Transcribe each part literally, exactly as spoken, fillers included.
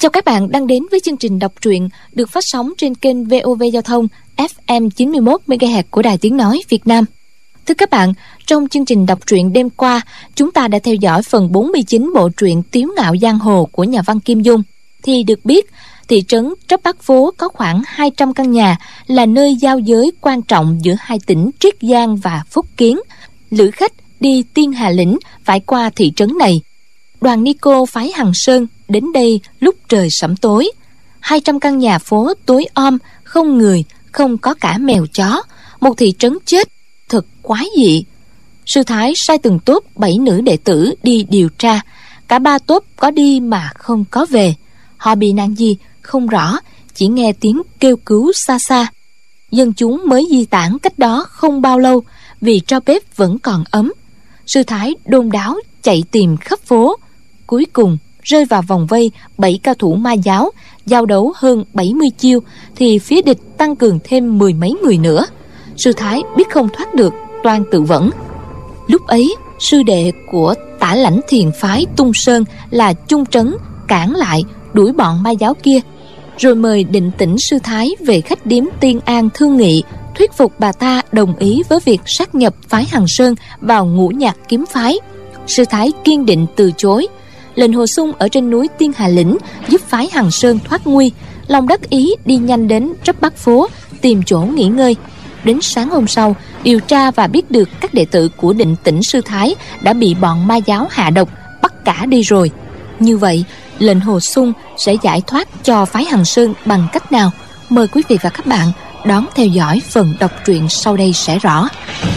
Chào các bạn đang đến với chương trình đọc truyện được phát sóng trên kênh vê o vê Giao thông ép em chín mươi mốt mê ga héc của Đài Tiếng Nói Việt Nam. Thưa các bạn, trong chương trình đọc truyện đêm qua, chúng ta đã theo dõi phần bốn mươi chín bộ truyện Tiếu Ngạo Giang Hồ của nhà văn Kim Dung. Thì được biết, thị trấn Trấp Bắc Phố có khoảng hai trăm căn nhà, là nơi giao giới quan trọng giữa hai tỉnh Triết Giang và Phúc Kiến. Lữ khách đi Tiên Hà Lĩnh phải qua thị trấn này. Đoàn ni cô phái Hằng Sơn đến đây lúc trời sẫm tối. Hai trăm căn nhà phố tối om, không người, không có cả mèo chó. Một thị trấn chết, thật quái dị. Sư Thái sai từng tốp bảy nữ đệ tử đi điều tra. Cả ba tốp có đi mà không có về. Họ bị nạn gì không rõ, chỉ nghe tiếng kêu cứu xa xa. Dân chúng mới di tản cách đó không bao lâu, vì tro bếp vẫn còn ấm. Sư Thái đôn đáo chạy tìm khắp phố, cuối cùng rơi vào vòng vây bảy cao thủ ma giáo, giao đấu hơn bảy mươi chiêu thì phía địch tăng cường thêm mười mấy người nữa. Sư Thái biết không thoát được, toan tự vẫn. Lúc ấy, sư đệ của tả lãnh thiền phái Tung Sơn là Chung Trấn cản lại, đuổi bọn ma giáo kia, rồi mời Định Tĩnh sư Thái về khách điếm Tiên An thương nghị, thuyết phục bà ta đồng ý với việc sát nhập phái Hằng Sơn vào Ngũ Nhạc kiếm phái. Sư Thái kiên định từ chối. Lệnh Hồ Xung ở trên núi Tiên Hà Lĩnh giúp phái Hằng Sơn thoát nguy, lòng đắc ý đi nhanh đến Trấp Bắc Phố tìm chỗ nghỉ ngơi. Đến sáng hôm sau, điều tra và biết được các đệ tử của Định Tĩnh sư Thái đã bị bọn ma giáo hạ độc, bắt cả đi rồi. Như vậy, Lệnh Hồ Xung sẽ giải thoát cho phái Hằng Sơn bằng cách nào? Mời quý vị và các bạn đón theo dõi phần đọc truyện sau đây sẽ rõ.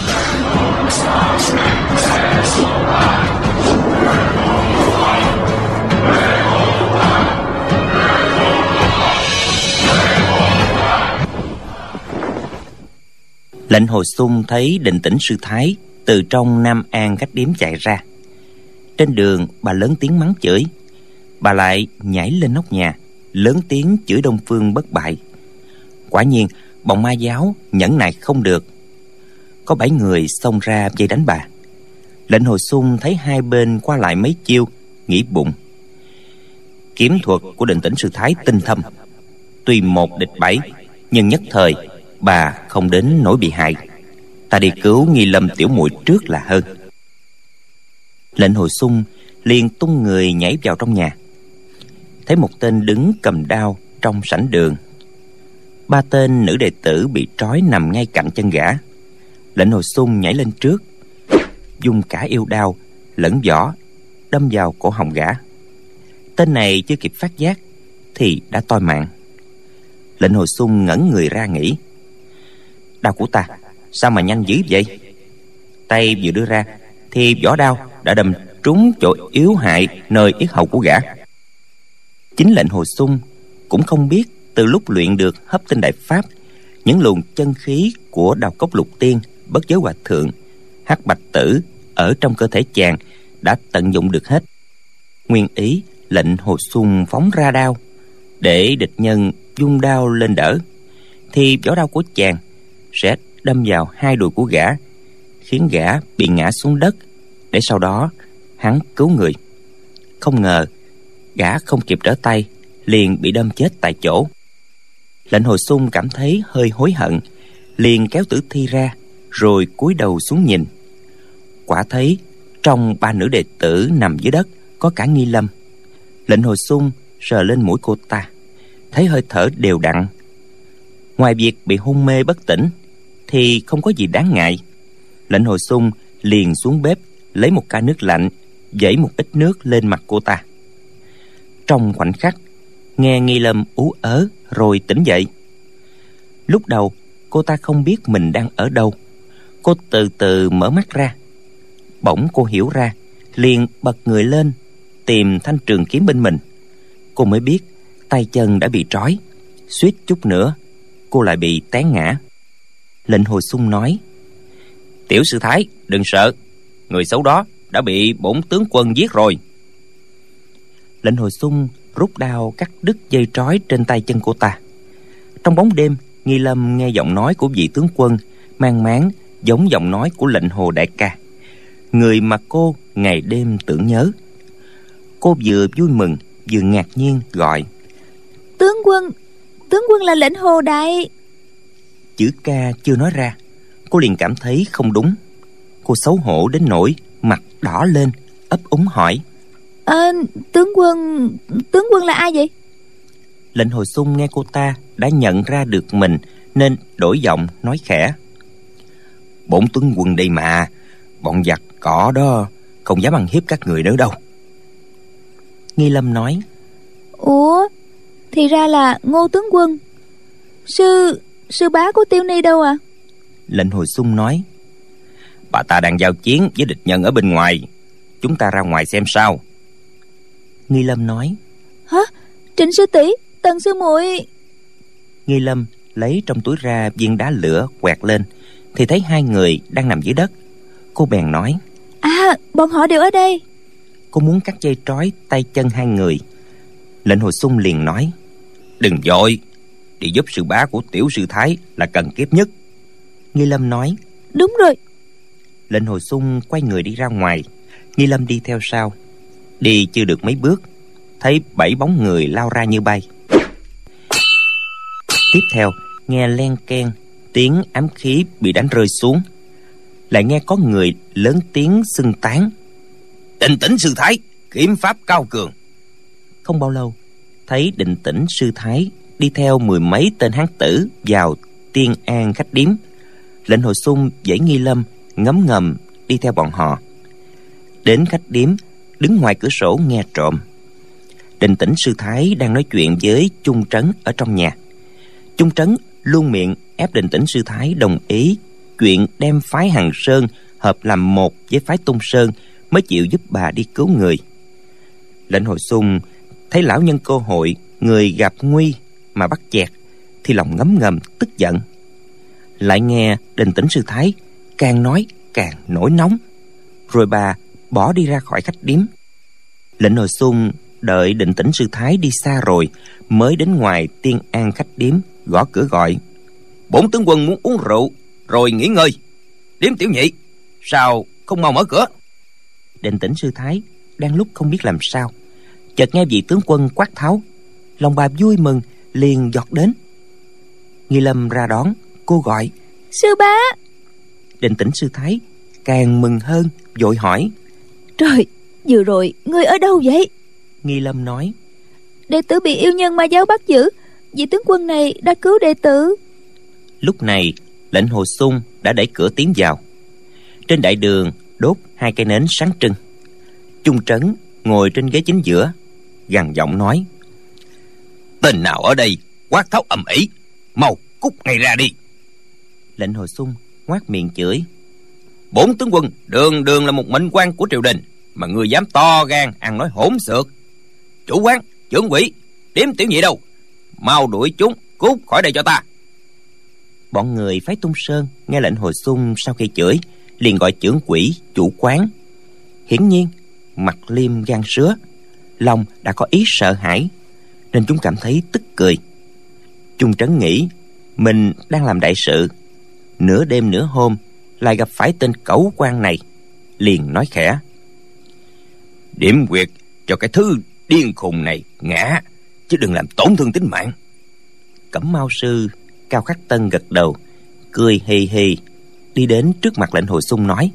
Lệnh Hồ Xung thấy Định Tĩnh sư Thái từ trong Nam An khách điếm chạy ra. Trên đường bà lớn tiếng mắng chửi. Bà lại nhảy lên nóc nhà, lớn tiếng chửi Đông Phương bất bại. Quả nhiên bọn ma giáo nhẫn nại không được, có bảy người xông ra vây đánh bà. Lệnh Hồ Xung thấy hai bên qua lại mấy chiêu, nghĩ bụng: kiếm thuật của Định Tĩnh sư Thái tinh thâm, tuy một địch bảy, nhưng nhất thời bà không đến nỗi bị hại. Ta đi cứu Nghi Lâm tiểu muội trước là hơn. Lệnh Hồ Xung liền tung người nhảy vào trong nhà. Thấy một tên đứng cầm đao trong sảnh đường. Ba tên nữ đệ tử bị trói nằm ngay cạnh chân gã. Lệnh Hồ Xung nhảy lên trước, dùng cả yêu đao lẫn vỏ đâm vào cổ họng gã. Tên này chưa kịp phát giác thì đã toi mạng. Lệnh Hồ Xung ngẩn người ra nghĩ: đao của ta sao mà nhanh dữ vậy? Tay vừa đưa ra thì vỏ đao đã đâm trúng chỗ yếu hại nơi yết hầu của gã. Chính Lệnh Hồ Xung cũng không biết từ lúc luyện được Hấp Tinh Đại Pháp, những luồng chân khí của Đào Cốc Lục Tiên, Bất Giới Hòa Thượng, Hắc Bạch Tử ở trong cơ thể chàng đã tận dụng được hết. Nguyên ý Lệnh Hồ Xung phóng ra đao để địch nhân vung đao lên đỡ, thì vỏ đao của chàng sẽ đâm vào hai đùi của gã, khiến gã bị ngã xuống đất, để sau đó hắn cứu người. Không ngờ gã không kịp trở tay, liền bị đâm chết tại chỗ. Lệnh Hồ Xung cảm thấy hơi hối hận, liền kéo tử thi ra, rồi cúi đầu xuống nhìn. Quả thấy trong ba nữ đệ tử nằm dưới đất có cả Nghi Lâm. Lệnh Hồ Xung sờ lên mũi cô ta, thấy hơi thở đều đặn. Ngoài việc bị hôn mê bất tỉnh thì không có gì đáng ngại. Lệnh Hồ Xung liền xuống bếp lấy một ca nước lạnh, vẩy một ít nước lên mặt cô ta. Trong khoảnh khắc, nghe Nghi Lâm ú ớ rồi tỉnh dậy. Lúc đầu cô ta không biết mình đang ở đâu. Cô từ từ mở mắt ra. Bỗng cô hiểu ra, liền bật người lên tìm thanh trường kiếm bên mình. Cô mới biết tay chân đã bị trói, suýt chút nữa cô lại bị té ngã. Lệnh Hồ Xung nói: tiểu sư Thái, đừng sợ, người xấu đó đã bị bổn tướng quân giết rồi. Lệnh Hồ Xung rút đao cắt đứt dây trói trên tay chân cô ta. Trong bóng đêm, Nghi Lâm nghe giọng nói của vị tướng quân mang máng giống giọng nói của Lệnh Hồ đại ca, người mà cô ngày đêm tưởng nhớ. Cô vừa vui mừng vừa ngạc nhiên gọi: Tướng quân, tướng quân là lệnh Hồ Đại. Chữ ca chưa nói ra, cô liền cảm thấy không đúng. Cô xấu hổ đến nỗi mặt đỏ lên, ấp úng hỏi: à, Tướng quân, tướng quân là ai vậy? Lệnh Hồi Xung nghe cô ta đã nhận ra được mình nên đổi giọng nói khẽ: Bổn tướng quân đây mà, bọn giặc cỏ đó không dám ăn hiếp các người nữa đâu. Nghi Lâm nói: Ủa, thì ra là Ngô tướng quân. Sư, sư bá của Tiêu Ni đâu à? Lệnh Hồi Xung nói: Bà ta đang giao chiến với địch nhân ở bên ngoài, chúng ta ra ngoài xem sao. Nghi Lâm nói: Hả? Trịnh sư tỷ, Tần sư muội. Nghi Lâm lấy trong túi ra viên đá lửa quẹt lên thì thấy hai người đang nằm dưới đất. Cô bèn nói: À, bọn họ đều ở đây. Cô muốn cắt dây trói tay chân hai người. Lệnh Hồi Xung liền nói: Đừng vội, đi giúp sư bá của tiểu sư thái là cần kiếp nhất. Nghi Lâm nói: Đúng rồi. Lệnh Hồi Xung quay người đi ra ngoài. Nghi Lâm đi theo sau. Đi chưa được mấy bước, thấy bảy bóng người lao ra như bay. Tiếp theo nghe len keng tiếng ám khí bị đánh rơi xuống. Lại nghe có người lớn tiếng xưng tán: Định Tĩnh sư thái, kiếm pháp cao cường. Không bao lâu, thấy Định Tĩnh sư thái đi theo mười mấy tên hán tử vào Tiên An khách điếm. Lệnh Hồi Xung dãy Nghi Lâm ngấm ngầm đi theo bọn họ. Đến khách điếm, đứng ngoài cửa sổ nghe trộm. Định Tĩnh sư thái đang nói chuyện với Chung Trấn ở trong nhà. Chung Trấn luôn miệng ép Định Tĩnh sư thái đồng ý chuyện đem phái Hằng Sơn hợp làm một với phái Tung Sơn mới chịu giúp bà đi cứu người. Lệnh Hồi Xung thấy lão nhân cơ hội người gặp nguy mà bắt chẹt thì lòng ngấm ngầm tức giận. Lại nghe Định Tĩnh sư thái càng nói càng nổi nóng, rồi bà bỏ đi ra khỏi khách điếm. Lệnh Hồi Xung đợi Định Tĩnh sư thái đi xa rồi mới đến ngoài Tiên An khách điếm, gõ cửa gọi: Bổn tướng quân muốn uống rượu rồi nghỉ ngơi. Điếm tiểu nhị, sao không mau mở cửa? Định Tĩnh sư thái đang lúc không biết làm sao, chợt nghe vị tướng quân quát tháo. Lòng bà vui mừng, liền giọt đến. Nghi Lâm ra đón, cô gọi: Sư bá. Định Tĩnh sư thái càng mừng hơn, vội hỏi: Trời, vừa rồi ngươi ở đâu vậy? Nghi Lâm nói: Đệ tử bị yêu nhân ma giáo bắt giữ, vị tướng quân này đã cứu đệ tử. Lúc này Lệnh Hồi Xung đã đẩy cửa tiến vào. Trên đại đường đốt hai cây nến sáng trưng. Chung Trấn ngồi trên ghế chính giữa, gằn giọng nói: Tên nào ở đây quát tháo ầm ĩ, mau cút ngay ra đi. Lệnh Hồi Xung ngoác miệng chửi: Bổn tướng quân đường đường là một mệnh quan của triều đình mà ngươi dám to gan ăn nói hỗn xược. Chủ quán, trưởng quỹ, điếm tiểu nhị đâu? Mau đuổi chúng cút khỏi đây cho ta. Bọn người phái Tung Sơn nghe Lệnh Hồi Xung sau khi chửi liền gọi trưởng quỹ, chủ quán. Hiển nhiên mặt liêm gan sứa, lòng đã có ý sợ hãi, nên chúng cảm thấy tức cười. Chung Trấn nghĩ mình đang làm đại sự, nửa đêm nửa hôm lại gặp phải tên cẩu quan này, liền nói khẽ: Điểm quyệt cho cái thứ điên khùng này ngã, chứ đừng làm tổn thương tính mạng. Cẩm Mao sư Cao Khắc Tân gật đầu, cười hì hì đi đến trước mặt Lệnh Hồi Xung nói: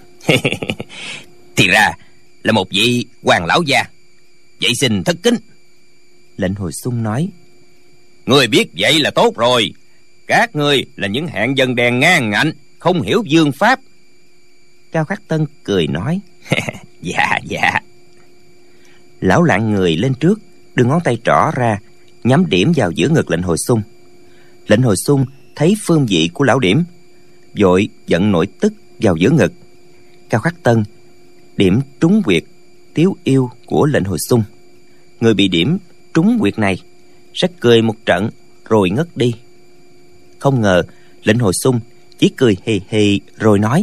Thì ra là một vị hoàng lão gia, vậy xin thất kính. Lệnh Hồi Xung nói: Người biết vậy là tốt rồi. Các ngươi là những hạng dân đen ngang ngạnh, không hiểu vương pháp. Cao Khắc Tân cười nói: Dạ dạ. Lão lạng người lên trước, đưa ngón tay trỏ ra, nhắm điểm vào giữa ngực Lệnh Hồi Xung. Lệnh Hồi Xung thấy phương vị của lão điểm, vội giận nổi tức vào giữa ngực. Cao Khắc Tân điểm trúng huyệt tiếu yêu của Lệnh Hồi Xung. Người bị điểm trúng huyệt này sẽ cười một trận rồi ngất đi. Không ngờ Lệnh Hồi Xung chỉ cười hì hì rồi nói: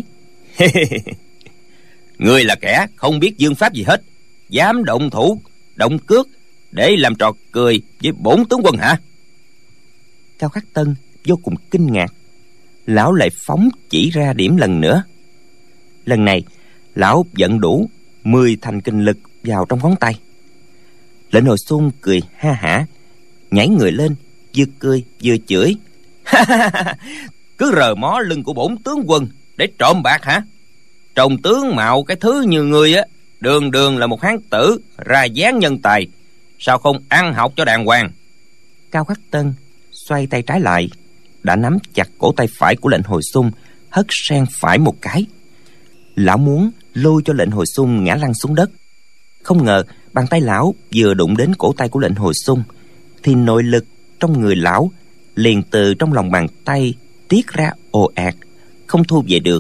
Ngươi là kẻ không biết vương pháp gì hết, dám động thủ động cước để làm trò cười với bổn tướng quân hả? Cao Khắc Tân vô cùng kinh ngạc. Lão lại phóng chỉ ra điểm lần nữa. Lần này lão vận đủ mười thành kinh lực vào trong ngón tay. Lệnh Hồi Xung cười ha hả, nhảy người lên, vừa cười vừa chửi. Cứ rờ mó lưng của bổn tướng quân để trộm bạc hả? Trông tướng mạo cái thứ như ngươi á, đường đường là một hán tử, ra dáng nhân tài, sao không ăn học cho đàng hoàng? Cao Khắc Tân xoay tay trái lại, đã nắm chặt cổ tay phải của Lệnh Hồi Xung, hất sang phải một cái. Lão muốn lôi cho Lệnh Hồi Xung ngã lăn xuống đất. Không ngờ bàn tay lão vừa đụng đến cổ tay của Lệnh Hồi Xung thì nội lực trong người lão liền từ trong lòng bàn tay tiết ra ồ ạt, không thu về được.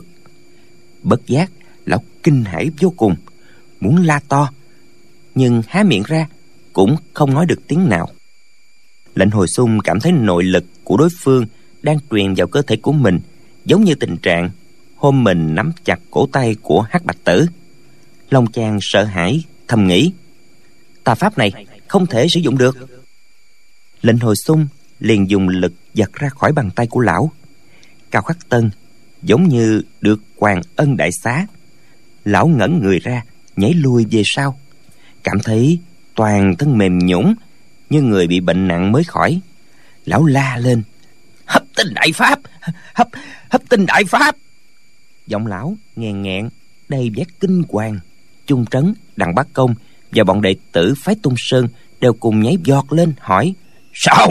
Bất giác lão kinh hãi vô cùng, muốn la to, nhưng há miệng ra cũng không nói được tiếng nào. Lệnh Hồi Xung cảm thấy nội lực của đối phương đang truyền vào cơ thể của mình, giống như tình trạng hôm mình nắm chặt cổ tay của Hắc Bạch Tử. Lòng chàng sợ hãi, thầm nghĩ: tà pháp này không thể sử dụng được. Lệnh Hồi Xung liền dùng lực giật ra khỏi bàn tay của lão. Cao Khắc Tân giống như được hoàng ân đại xá. Lão ngẩn người ra, nhảy lùi về sau, cảm thấy toàn thân mềm nhũn như người bị bệnh nặng mới khỏi. Lão la lên: hấp tinh đại pháp, hấp hấp tinh đại pháp. Giọng lão nghèn nghẹn, đầy vẻ kinh hoàng. Chung Trấn, Đặng Bá Công và bọn đệ tử phái Tung Sơn đều cùng nhảy vọt lên hỏi: sao?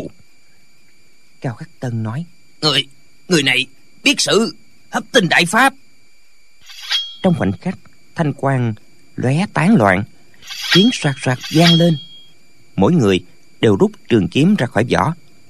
Cao Khắc Tân nói: người người này biết sự hấp tinh đại pháp. Trong khoảnh khắc, thanh quang lóe tán loạn, tiếng soạt soạt vang lên. Mỗi người đều rút trường kiếm ra khỏi vỏ.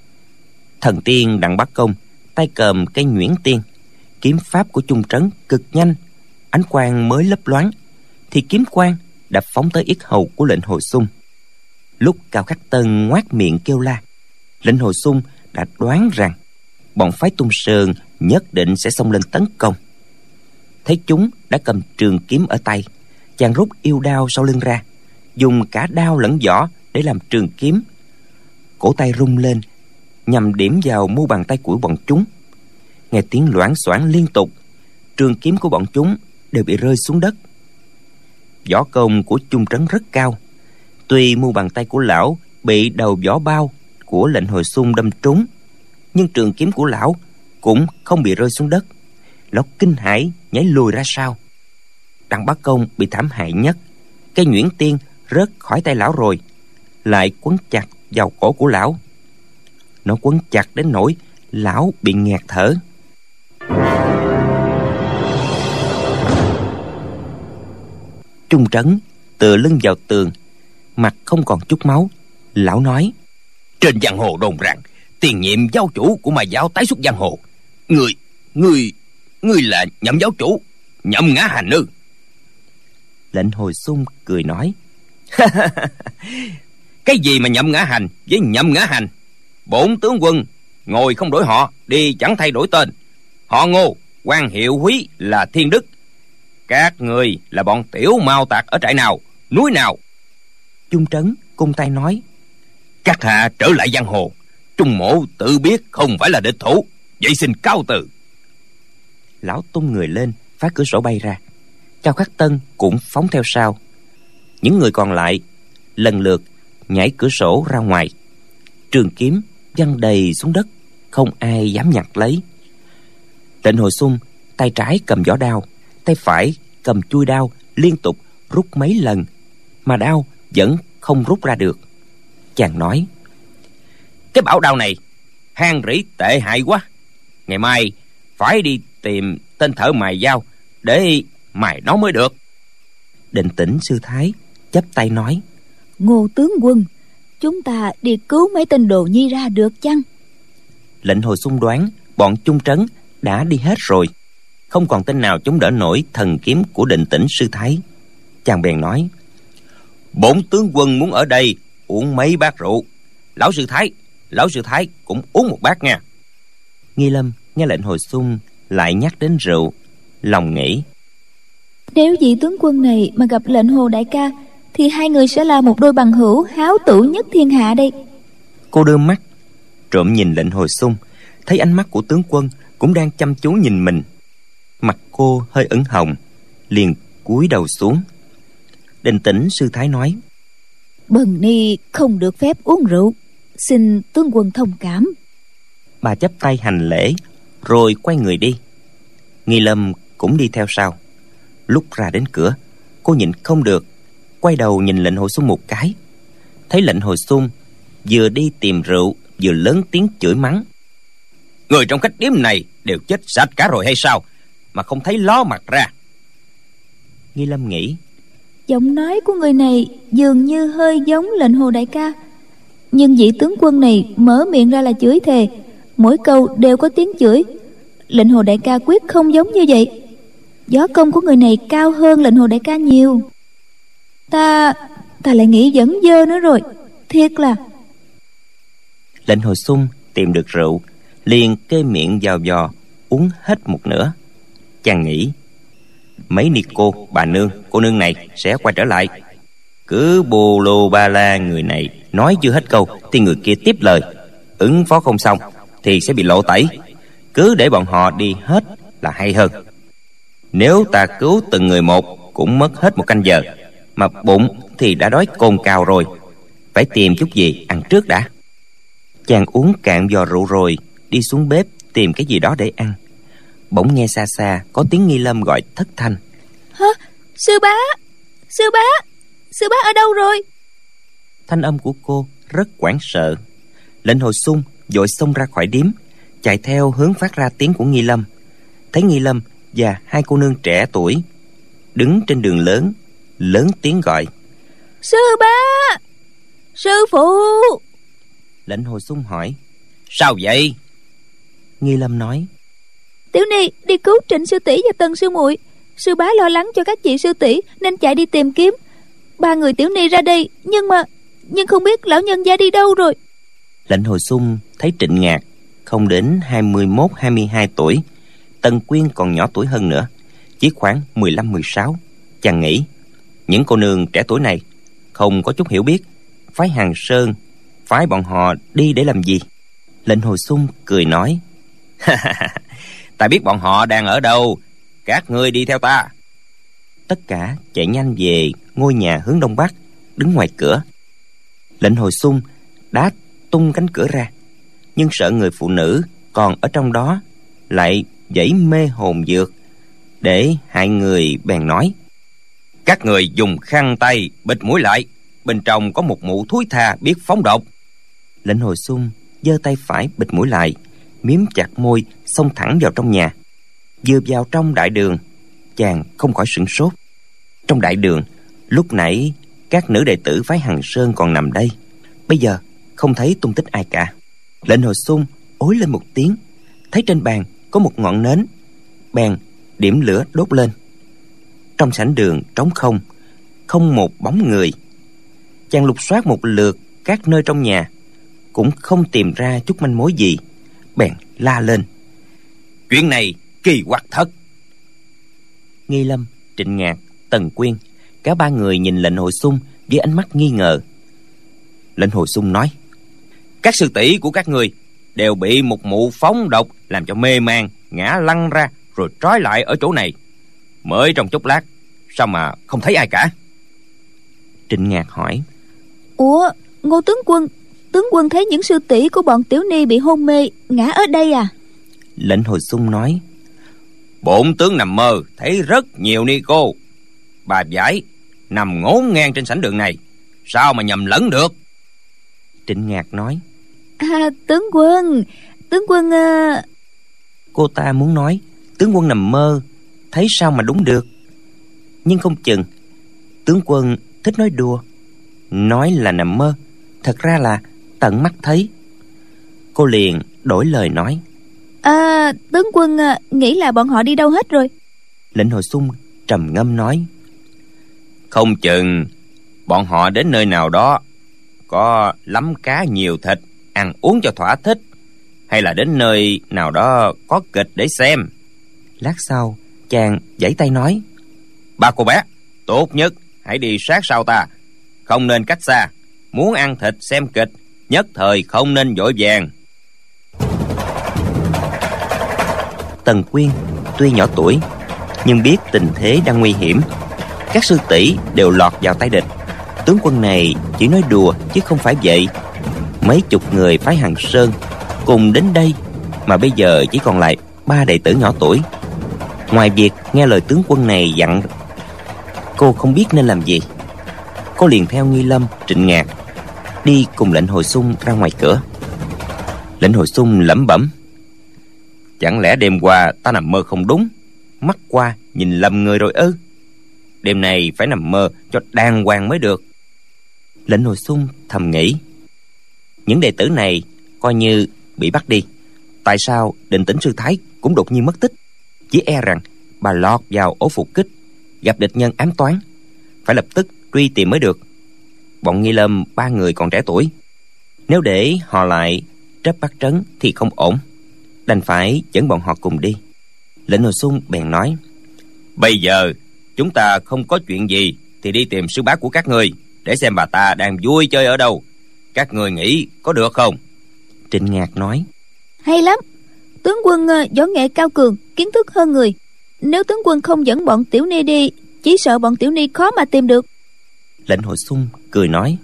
Thần tiên Đặng Bá Công tay cầm cây nhuyễn tiên, kiếm pháp của Chung Trấn cực nhanh, ánh quang mới lấp loáng thì kiếm quang đã phóng tới yết hầu của Lệnh Hồi Xung. Lúc Cao Khắc Tân ngoác miệng kêu la, Lệnh Hồi Xung đã đoán rằng bọn phái Tung Sơn nhất định sẽ xông lên tấn công. Thấy chúng đã cầm trường kiếm ở tay, chàng rút yêu đao sau lưng ra, dùng cả đao lẫn vỏ để làm trường kiếm. Cổ tay rung lên nhằm điểm vào mu bàn tay của bọn chúng. Nghe tiếng loảng xoảng liên tục, trường kiếm của bọn chúng đều bị rơi xuống đất. Võ công của Chung Trấn rất cao. Tuy mu bàn tay của lão bị đầu vỏ bao của Lệnh Hồi Xung đâm trúng, nhưng trường kiếm của lão cũng không bị rơi xuống đất. Lão kinh hãi nhảy lùi ra sau. Đặng Bá Công bị thảm hại nhất. Cây nhuyễn tiên rớt khỏi tay lão rồi, lại quấn chặt vào cổ của lão. Nó quấn chặt đến nỗi lão bị nghẹt thở. Chung Trấn tựa lưng vào tường, mặt không còn chút máu. Lão nói: trên giang hồ đồn rằng tiền nhiệm giáo chủ của Mài giáo tái xuất giang hồ. Người, người, người là Nhậm giáo chủ, Nhậm Ngã Hành ư? Lệnh Hồi Xung cười nói: cái gì mà Nhậm Ngã Hành với Nhậm Ngã Hành? Bổn tướng quân ngồi không đổi họ, đi chẳng thay đổi tên. Họ Ngô, quan hiệu Húy là Thiên Đức. Các người là bọn tiểu mao tạc ở trại nào, núi nào? Chung Trấn cung tay nói: các hạ trở lại giang hồ, Trung mộ tự biết không phải là địch thủ, vậy xin cáo từ. Lão tung người lên, phá cửa sổ bay ra. Cao Khắc Tân cũng phóng theo sau. Những người còn lại lần lượt nhảy cửa sổ ra ngoài. Trường kiếm văng đầy xuống đất, không ai dám nhặt lấy. Lệnh Hồi Xung tay trái cầm vỏ đao, tay phải cầm chuôi đao, liên tục rút mấy lần mà đao vẫn không rút ra được. Chàng nói: cái bảo đao này hang rỉ tệ hại quá. Ngày mai phải đi tìm tên thợ mài dao để mài nó mới được. Định Tĩnh sư thái chắp tay nói: Ngô tướng quân, chúng ta đi cứu mấy tên đồ nhi ra được chăng? Lệnh Hồi Xung đoán bọn Chung Trấn đã đi hết rồi, không còn tên nào chống đỡ nổi thần kiếm của Định Tĩnh sư thái. Chàng bèn nói: bổn tướng quân muốn ở đây uống mấy bát rượu. Lão sư thái, lão sư thái cũng uống một bát nha. Nghi Lâm nghe Lệnh Hồi Xung lại nhắc đến rượu, lòng nghĩ: nếu vị tướng quân này mà gặp Lệnh Hồ đại ca thì hai người sẽ là một đôi bằng hữu háo tủ nhất thiên hạ đây. Cô đưa mắt trộm nhìn Lệnh Hồi Xung, thấy ánh mắt của tướng quân cũng đang chăm chú nhìn mình. Mặt cô hơi ửng hồng, liền cúi đầu xuống. Định Tĩnh sư thái nói: Bần ni không được phép uống rượu, Xin tướng quân thông cảm. Bà chắp tay hành lễ rồi quay người đi. Nghi Lâm cũng đi theo sau. Lúc ra đến cửa, cô nhịn không được, quay đầu nhìn lệnh Hồ Xuân một cái. Thấy lệnh Hồ Xuân vừa đi tìm rượu vừa lớn tiếng chửi mắng: người trong khách điếm này đều chết sạch cả rồi hay sao mà không thấy ló mặt ra? Nghi Lâm nghĩ, giọng nói của người này dường như hơi giống lệnh Hồ đại ca, nhưng vị tướng quân này mở miệng ra là chửi thề, mỗi câu đều có tiếng chửi. Lệnh Hồ đại ca quyết không giống như vậy. Võ công của người này cao hơn lệnh Hồ đại ca nhiều. Ta Ta lại nghĩ dẫn dơ nữa rồi. Thiệt là. Lệnh Hồ Xuân tìm được rượu, liền kê miệng vào giò uống hết một nửa. Chàng nghĩ, mấy ni cô, bà nương, cô nương này sẽ quay trở lại. Cứ bô lô ba la người này nói chưa hết câu thì người kia tiếp lời, ứng phó không xong thì sẽ bị lộ tẩy. Cứ để bọn họ đi hết là hay hơn. Nếu ta cứu từng người một cũng mất hết một canh giờ, mà bụng thì đã đói cồn cào rồi. Phải tìm chút gì ăn trước đã. Chàng uống cạn giò rượu rồi đi xuống bếp tìm cái gì đó để ăn. Bỗng nghe xa xa có tiếng Nghi Lâm gọi thất thanh: Hả? Sư bá! Sư bá! Sư bá ở đâu rồi? Thanh âm của cô rất hoảng sợ. Lệnh Hồ Xuân vội xông ra khỏi điếm, chạy theo hướng phát ra tiếng của Nghi Lâm. Thấy Nghi Lâm và hai cô nương trẻ tuổi đứng trên đường lớn, lớn tiếng gọi: Sư bá! Sư phụ! Lệnh Hồ Xuân hỏi: sao vậy? Nghi Lâm nói: Tiểu Ni đi cứu Trịnh sư tỷ và Tần sư muội. Sư bá lo lắng cho các chị sư tỷ nên chạy đi tìm kiếm. Ba người Tiểu Ni ra đây, nhưng mà nhưng không biết lão nhân gia đi đâu rồi. Lệnh Hồ Xuân thấy Trịnh Ngạc không đến hai mươi mốt hai mươi hai tuổi, Tần Quyên còn nhỏ tuổi hơn nữa, chỉ khoảng mười lăm mười sáu. Chàng nghĩ, những cô nương trẻ tuổi này không có chút hiểu biết, phái Hàng Sơn phái bọn họ đi để làm gì? Lệnh Hồ Xuân cười nói: ta biết bọn họ đang ở đâu, các ngươi đi theo ta. Tất cả chạy nhanh về ngôi nhà hướng đông bắc, đứng ngoài cửa. Lệnh Hồ Xuân đá tung cánh cửa ra, nhưng sợ người phụ nữ còn ở trong đó lại dãy mê hồn dược để hại người, bèn nói: các người dùng khăn tay bịt mũi lại, bên trong có một mụ thúi tha biết phóng độc. Lệnh Hồ Xuân giơ tay phải bịt mũi lại, miếm chặt môi, xông thẳng vào trong nhà. Vừa vào trong đại đường, chàng không khỏi sửng sốt. Trong đại đường lúc nãy các nữ đệ tử phái Hằng Sơn còn nằm đây, bây giờ không thấy tung tích ai cả. Lệnh Hồ Xuân ối lên một tiếng, thấy trên bàn có một ngọn nến, bèn điểm lửa đốt lên. Trong sảnh đường trống không, không một bóng người. Chàng lục soát một lượt các nơi trong nhà, cũng không tìm ra chút manh mối gì, bèn la lên: chuyện này kỳ quặc thật. Nghi Lâm, Trịnh Ngạc, Tần Quyên, cả ba người nhìn lệnh Hồ Xuân với ánh mắt nghi ngờ. Lệnh Hồ Xuân nói: các sư tỷ của các người đều bị một mụ phóng độc làm cho mê man, ngã lăn ra rồi trói lại ở chỗ này. Mới trong chốc lát, sao mà không thấy ai cả? Trịnh Ngạc hỏi: Ủa, Ngô tướng quân, tướng quân thấy những sư tỷ của bọn Tiểu Ni bị hôn mê ngã ở đây à? Lệnh Hồ Xuân nói: bổn tướng nằm mơ thấy rất nhiều ni cô, bà giải nằm ngổn ngang trên sảnh đường này, sao mà nhầm lẫn được? Trịnh Ngạc nói: À, tướng quân, tướng quân à... Cô ta muốn nói tướng quân nằm mơ thấy sao mà đúng được, nhưng không chừng tướng quân thích nói đùa, nói là nằm mơ, thật ra là tận mắt thấy. Cô liền đổi lời nói: À, tướng quân à, nghĩ là bọn họ đi đâu hết rồi? Lệnh Hồ Xuân trầm ngâm nói: không chừng bọn họ đến nơi nào đó có lắm cá nhiều thịt, ăn uống cho thỏa thích, hay là đến nơi nào đó có kịch để xem. Lát sau chàng giãy tay nói: ba cô bé, tốt nhất hãy đi sát sau ta, không nên cách xa. Muốn ăn thịt xem kịch, nhất thời không nên vội vàng. Tần Quyên tuy nhỏ tuổi, nhưng biết tình thế đang nguy hiểm. Các sư tỷ đều lọt vào tay địch. Tướng quân này chỉ nói đùa chứ không phải vậy. mấy chục người phái Hằng Sơn cùng đến đây, mà bây giờ chỉ còn lại ba đệ tử nhỏ tuổi. Ngoài việc nghe lời tướng quân này dặn, cô không biết nên làm gì. Cô liền theo Nghi Lâm, Trịnh Ngạc đi cùng Lệnh Hồi Xung ra ngoài cửa. Lệnh Hồi Xung lẩm bẩm: chẳng lẽ đêm qua ta nằm mơ không đúng, mắt qua nhìn lầm người rồi ư? Đêm này phải nằm mơ cho đàng hoàng mới được. Lệnh Hồi Xung thầm nghĩ, những đệ tử này coi như bị bắt đi, tại sao Định Tĩnh sư thái cũng đột nhiên mất tích? Chỉ e rằng bà lọt vào ổ phục kích, gặp địch nhân ám toán, phải lập tức truy tìm mới được. Bọn Nghi Lâm ba người còn trẻ tuổi, nếu để họ lại trép bắt trấn thì không ổn, đành phải dẫn bọn họ cùng đi. Lệnh Hồi Xung bèn nói: bây giờ chúng ta không có chuyện gì thì đi tìm sư bá của các ngươi, để xem bà ta đang vui chơi ở đâu. Các ngươi nghĩ có được không? Trịnh Ngạc nói: hay lắm. Tướng quân võ nghệ cao cường, kiến thức hơn người. Nếu tướng quân không dẫn bọn tiểu ni đi, chỉ sợ bọn tiểu ni khó mà tìm được. Lệnh Hồi Xung cười nói: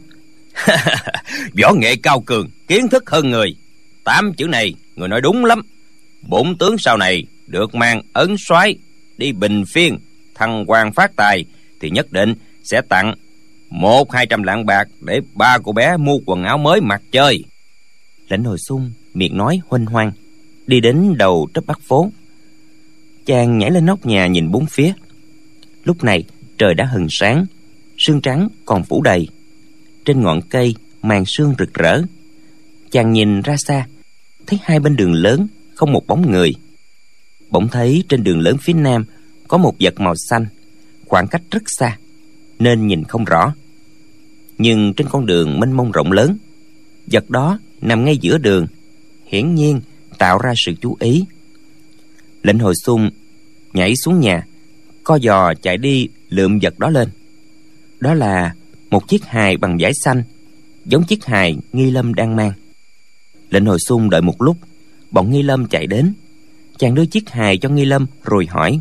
võ nghệ cao cường, kiến thức hơn người, tám chữ này người nói đúng lắm. Bổn tướng sau này được mang ấn soái đi Bình Phiên thăng quan phát tài thì nhất định sẽ tặng một hai trăm lạng bạc để ba cô bé mua quần áo mới mặc chơi. Lệnh Hồi Xung miệng nói huênh hoang, đi đến đầu trấp bắc phố. Chàng nhảy lên nóc nhà nhìn bốn phía. Lúc này trời đã hừng sáng, sương trắng còn phủ đầy. Trên ngọn cây màn sương rực rỡ. Chàng nhìn ra xa, thấy hai bên đường lớn không một bóng người. Bỗng thấy trên đường lớn phía nam có một vật màu xanh, khoảng cách rất xa nên nhìn không rõ. Nhưng trên con đường mênh mông rộng lớn, vật đó nằm ngay giữa đường, hiển nhiên tạo ra sự chú ý. Lệnh Hồi Xung nhảy xuống nhà, co giò chạy đi lượm vật đó lên. Đó là một chiếc hài bằng vải xanh, giống chiếc hài Nghi Lâm đang mang. Lệnh Hồi Xung đợi một lúc, bọn Nghi Lâm chạy đến. Chàng đưa chiếc hài cho Nghi Lâm rồi hỏi: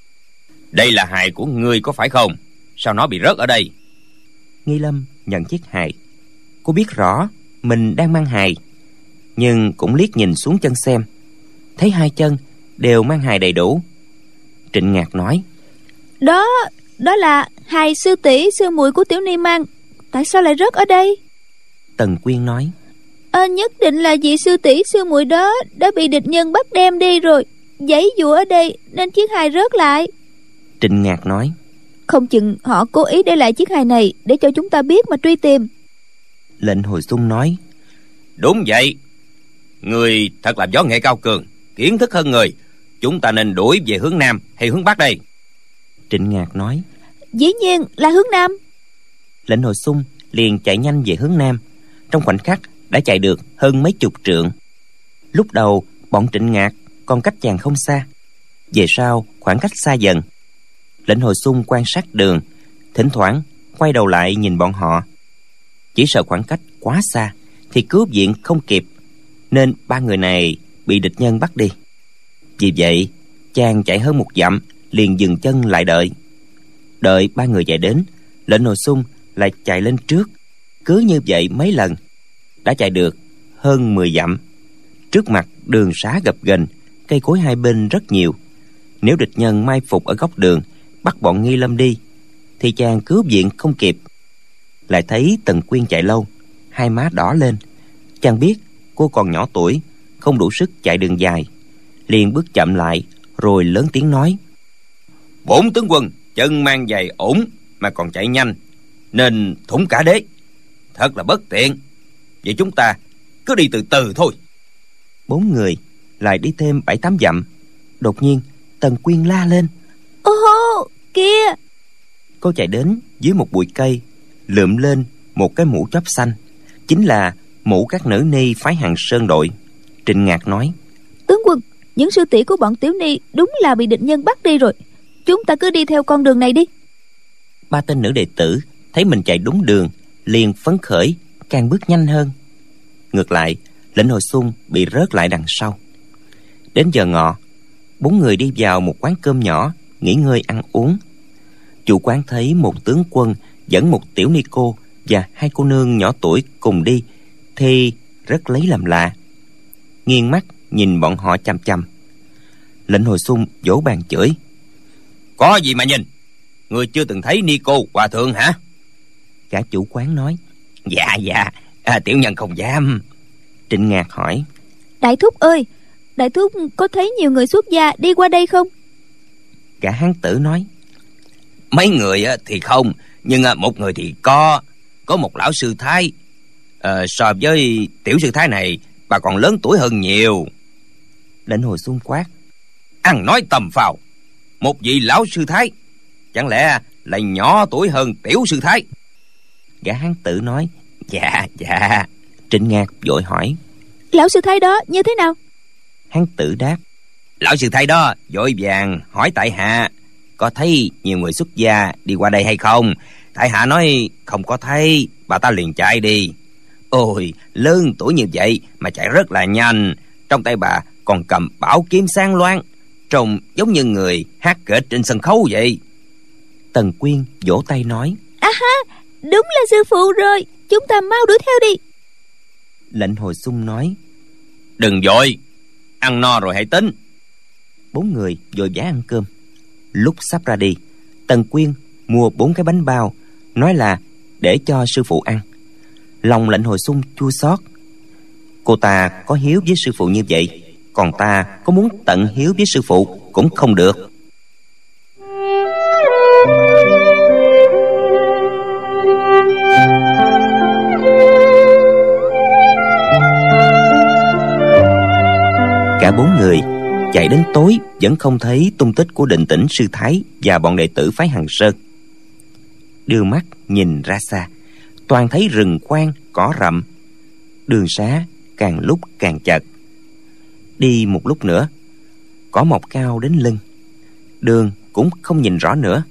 đây là hài của ngươi có phải không? Sao nó bị rớt ở đây? Nghi Lâm nhận chiếc hài. Cô biết rõ mình đang mang hài, nhưng cũng liếc nhìn xuống chân xem, thấy hai chân đều mang hài đầy đủ. Trịnh Ngạc nói: Đó, đó là hài sư tỷ sư muội của tiểu ni mang. Tại sao lại rớt ở đây? Tần Quyên nói: à, nhất định là vị sư tỷ sư muội đó đã bị địch nhân bắt đem đi rồi, giãy giụa ở đây nên chiếc hài rớt lại. Trịnh Ngạc nói: không chừng họ cố ý để lại chiếc hài này để cho chúng ta biết mà truy tìm. Lệnh Hồi Xung nói: đúng vậy, người thật là võ nghệ cao cường, kiến thức hơn người. Chúng ta nên đuổi về hướng nam hay hướng bắc đây? Trịnh Ngạc nói: dĩ nhiên là hướng nam. Lệnh Hồi Xung liền chạy nhanh về hướng nam. Trong khoảnh khắc đã chạy được hơn mấy chục trượng. Lúc đầu bọn Trịnh Ngạc còn cách chàng không xa, về sau khoảng cách xa dần. Lệnh Hồi Xung quan sát đường, thỉnh thoảng quay đầu lại nhìn bọn họ. Chỉ sợ khoảng cách quá xa thì cứu viện không kịp, nên ba người này bị địch nhân bắt đi. Vì vậy chàng chạy hơn một dặm liền dừng chân lại đợi. Đợi ba người chạy đến, Lệnh Hồi Xung lại chạy lên trước. Cứ như vậy mấy lần, đã chạy được hơn mười dặm. Trước mặt đường xá gập ghềnh, cây cối hai bên rất nhiều. Nếu địch nhân mai phục ở góc đường bắt bọn Nghi Lâm đi thì chàng cứu viện không kịp. Lại thấy Tần Quyên chạy lâu, hai má đỏ lên. Chàng biết cô còn nhỏ tuổi, không đủ sức chạy đường dài, liền bước chậm lại rồi lớn tiếng nói: bổn tướng quân chân mang giày ổn mà còn chạy nhanh, nên thủng cả đế, thật là bất tiện. Vậy chúng ta cứ đi từ từ thôi. Bốn người lại đi thêm bảy tám dặm. Đột nhiên Tần Quyên la lên: ô hô, kia! Cô chạy đến dưới một bụi cây, lượm lên một cái mũ chóp xanh, chính là mũ các nữ ni phái Hằng Sơn đội. Trịnh Ngạc nói: tướng quân, những sư tỷ của bọn tiểu ni đúng là bị địch nhân bắt đi rồi. Chúng ta cứ đi theo con đường này đi. Ba tên nữ đệ tử thấy mình chạy đúng đường, liền phấn khởi, càng bước nhanh hơn. Ngược lại, Lệnh Hồi Xung bị rớt lại đằng sau. Đến giờ ngọ, bốn người đi vào một quán cơm nhỏ nghỉ ngơi ăn uống. Chủ quán thấy một tướng quân dẫn một tiểu ni cô và hai cô nương nhỏ tuổi cùng đi thì rất lấy làm lạ, nghiêng mắt nhìn bọn họ chằm chằm. Lệnh Hồi Xung vỗ bàn chửi: Có gì mà nhìn? Người chưa từng thấy Nico hòa thượng hả? Gã chủ quán nói: Dạ dạ, à, tiểu nhân không dám. Trịnh Ngạc hỏi: Đại thúc ơi, đại thúc có thấy nhiều người xuất gia đi qua đây không? Gã hán tử nói: Mấy người thì không, nhưng một người thì có. Có một lão sư thái. à, So với tiểu sư thái này, bà còn lớn tuổi hơn nhiều. Lệnh Hồi Xung quát: Ăn nói tầm phào. Một vị lão sư thái chẳng lẽ là nhỏ tuổi hơn tiểu sư thái? Gã hán tử nói: Dạ dạ. Trịnh Ngạc vội hỏi: Lão sư thái đó như thế nào? Hán tử đáp: Lão sư thái đó vội vàng hỏi tại hạ có thấy nhiều người xuất gia đi qua đây hay không. Tại hạ nói không có thấy, bà ta liền chạy đi. Ôi, lớn tuổi như vậy mà chạy rất là nhanh. Trong tay bà còn cầm bảo kiếm sáng loáng, trông giống như người hát kịch trên sân khấu vậy. Tần Quyên vỗ tay nói: À ha, đúng là sư phụ rồi, chúng ta mau đuổi theo đi. Lệnh Hồi Xung nói: Đừng vội, ăn no rồi hãy tính. Bốn người vội vã ăn cơm. Lúc sắp ra đi, Tần Quyên mua bốn cái bánh bao, nói là để cho sư phụ ăn. Lòng Lệnh Hồi Xung chua xót. Cô ta có hiếu với sư phụ như vậy, còn ta có muốn tận hiếu với sư phụ cũng không được. Cả bốn người chạy đến tối vẫn không thấy tung tích của Định Tĩnh sư thái và bọn đệ tử phái Hằng Sơn. Đưa mắt nhìn ra xa, toàn thấy rừng khoan cỏ rậm, đường xá càng lúc càng chật. Đi một lúc nữa, cỏ mọc cao đến lưng, đường cũng không nhìn rõ nữa.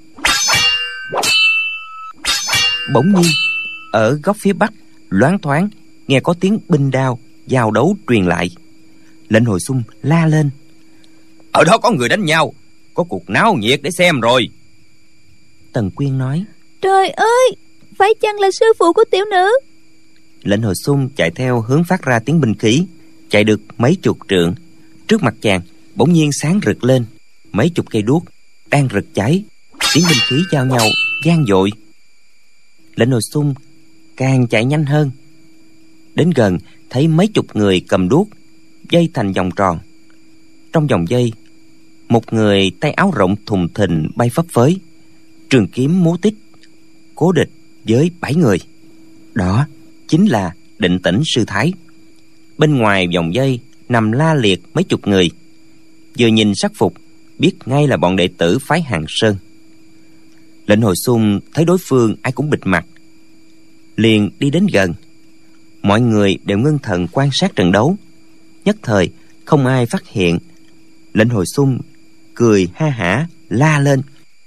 Bỗng nhiên, ở góc phía bắc loáng thoáng nghe có tiếng binh đao giao đấu truyền lại. Lệnh Hồi Xung la lên: Ở đó có người đánh nhau, có cuộc náo nhiệt để xem rồi. Tần Quyên nói: Trời ơi, phải chăng là sư phụ của tiểu nữ? Lệnh Hồi Xung chạy theo hướng phát ra tiếng binh khí, chạy được mấy chục trượng. Trước mặt chàng bỗng nhiên sáng rực lên, mấy chục cây đuốc đang rực cháy, tiếng binh khí giao nhau vang dội. Lệnh Hồi Xung càng chạy nhanh hơn. Đến gần thấy mấy chục người cầm đuốc dây thành vòng tròn. Trong vòng dây, một người tay áo rộng thùng thình bay phấp phới, trường kiếm múa tít, cố địch với bảy người. Đó chính là Định Tĩnh sư thái. Bên ngoài vòng dây nằm la liệt mấy chục người, vừa nhìn sắc phục biết ngay là bọn đệ tử phái Hằng Sơn. Lệnh Hồi Xung thấy đối phương ai cũng bịt mặt, liền đi đến gần. Mọi người đều ngưng thần quan sát trận đấu. Nhất thời không ai phát hiện. Lệnh Hồi Xung cười ha hả la lên: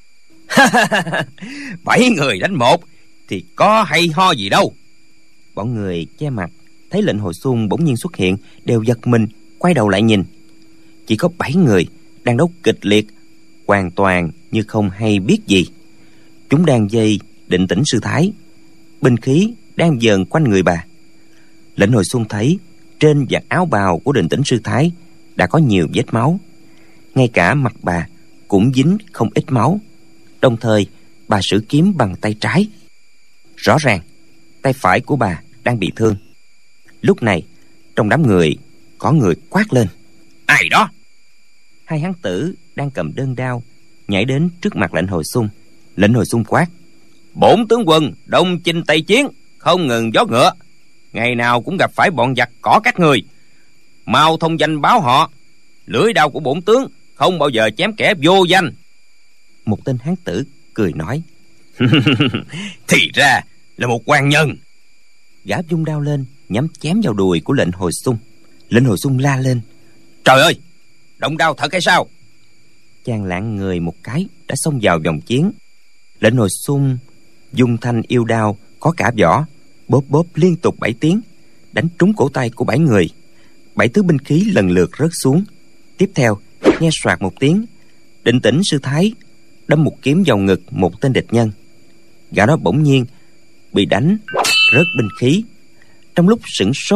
Bảy người đánh một thì có hay ho gì đâu. Bọn người che mặt thấy Lệnh Hồi Xung bỗng nhiên xuất hiện đều giật mình quay đầu lại nhìn. Chỉ có bảy người đang đấu kịch liệt, hoàn toàn như không hay biết gì. Chúng đang dây Định Tĩnh sư thái, binh khí đang vờn quanh người bà. Lệnh Hồi Xung thấy trên vạt áo bào của Định Tĩnh sư thái đã có nhiều vết máu, ngay cả mặt bà cũng dính không ít máu. Đồng thời bà sử kiếm bằng tay trái, rõ ràng tay phải của bà đang bị thương. Lúc này trong đám người có người quát lên: Ai đó? Hai hán tử đang cầm đơn đao nhảy đến trước mặt Lệnh Hồi Xung. Lệnh Hồi Xung quát: Bổn tướng quân đông chinh tây chiến, không ngừng gió ngựa, ngày nào cũng gặp phải bọn giặc cỏ các người. Mau thông danh báo họ, lưỡi đao của bổn tướng không bao giờ chém kẻ vô danh. Một tên hán tử cười nói: Thì ra là một quan nhân. Gã vung đao lên nhắm chém vào đùi của Lệnh Hồi Xung. Lệnh Hồi Xung la lên: Trời ơi, động đao thật hay sao? Chàng lạng người một cái đã xông vào vòng chiến. Lệnh Hồi Xung dùng thanh yêu đao có cả vỏ, bóp bóp liên tục bảy tiếng, đánh trúng cổ tay của bảy người. Bảy thứ binh khí lần lượt rớt xuống. Tiếp theo nghe soạt một tiếng, Định Tĩnh sư thái đâm một kiếm vào ngực một tên địch nhân. Gã đó bỗng nhiên bị đánh rớt binh khí. Trong lúc sửng sốt,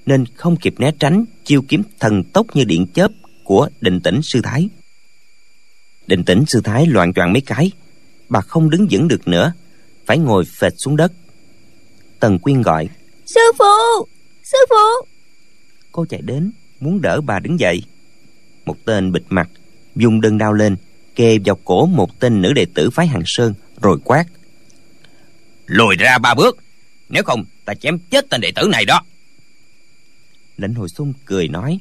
nên không kịp né tránh chiêu kiếm thần tốc như điện chớp của Định Tĩnh sư thái. Định Tĩnh sư thái loạng choạng mấy cái, bà không đứng vững được nữa, phải ngồi phệt xuống đất. Tần Quyên gọi: Sư phụ, sư phụ. Cô chạy đến muốn đỡ bà đứng dậy. Một tên bịt mặt dùng đơn đao lên, kề vào cổ một tên nữ đệ tử phái Hằng Sơn, rồi quát: Lùi ra ba bước, nếu không ta chém chết tên đệ tử này đó. Lệnh Hồi Xung cười nói: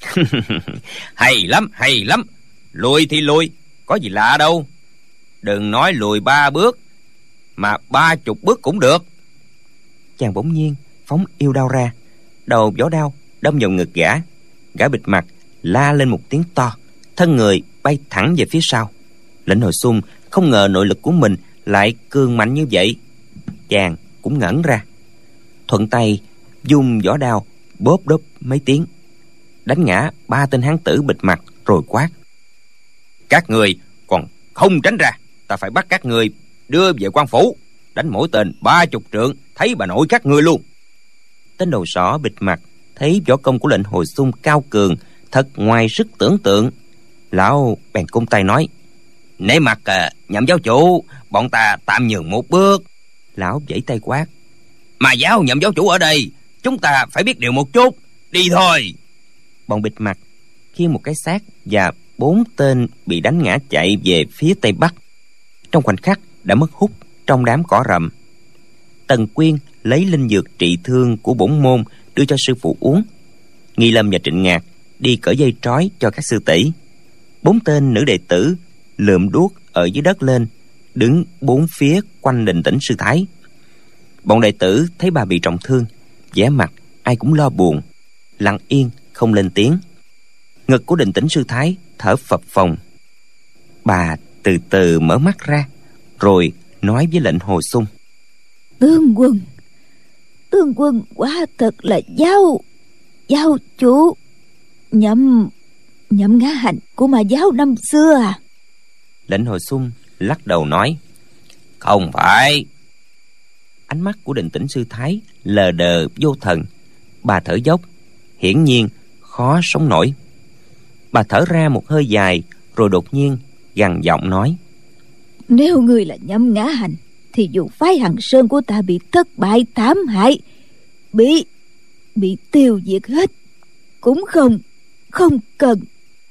Hay lắm, hay lắm, lùi thì lùi, có gì lạ đâu. Đừng nói lùi ba bước, mà ba chục bước cũng được. Chàng bỗng nhiên phóng yêu đao ra, đầu vỏ đao đâm vào ngực gã. Gã bịt mặt la lên một tiếng to, thân người bay thẳng về phía sau. Lệnh Hồi Xung không ngờ nội lực của mình lại cường mạnh như vậy. Chàng cũng ngẩn ra, thuận tay dùng vỏ đao bóp đốp mấy tiếng, đánh ngã ba tên hán tử bịt mặt, rồi quát: Các người còn không tránh ra, ta phải bắt các người đưa về quan phủ, đánh mỗi tên ba chục trượng, thấy bà nội các ngươi luôn. Tên đầu sỏ bịt mặt thấy võ công của Lệnh Hồi Xung cao cường, thật ngoài sức tưởng tượng. Lão bèn cung tay nói: Nể mặt à, Nhậm giáo chủ, bọn ta tạm nhường một bước. Lão vẫy tay quát: Mà giáo Nhậm giáo chủ ở đây, chúng ta phải biết điều một chút, đi thôi. Bọn bịt mặt khiêng một cái xác và bốn tên bị đánh ngã chạy về phía tây bắc. Trong khoảnh khắc đã mất hút trong đám cỏ rậm. Tần Quyên lấy linh dược trị thương của bổn môn đưa cho sư phụ uống. Nghi Lâm và Trịnh Ngạc đi cởi dây trói cho các sư tỷ. Bốn tên nữ đệ tử lượm đuốc ở dưới đất lên, đứng bốn phía quanh Định Tĩnh sư thái. Bọn đệ tử thấy bà bị trọng thương, vẻ mặt ai cũng lo buồn, lặng yên không lên tiếng. Ngực của Định Tĩnh sư thái thở phập phồng. Bà từ từ mở mắt ra, rồi nói với Lệnh Hồi Xung: Tướng quân, tướng quân quả thật là giáo giáo chủ Nhậm Nhậm Ngã Hành của mà giáo năm xưa à? Lệnh Hồi Xung lắc đầu nói: Không phải. Ánh mắt của Định Tĩnh sư thái lờ đờ vô thần. Bà thở dốc, hiển nhiên khó sống nổi. Bà thở ra một hơi dài, rồi đột nhiên gằn giọng nói: Nếu người là Nhậm Ngã Hành, thì dù phái Hằng Sơn của ta bị thất bại thảm hại, bị bị tiêu diệt hết, cũng không không cần.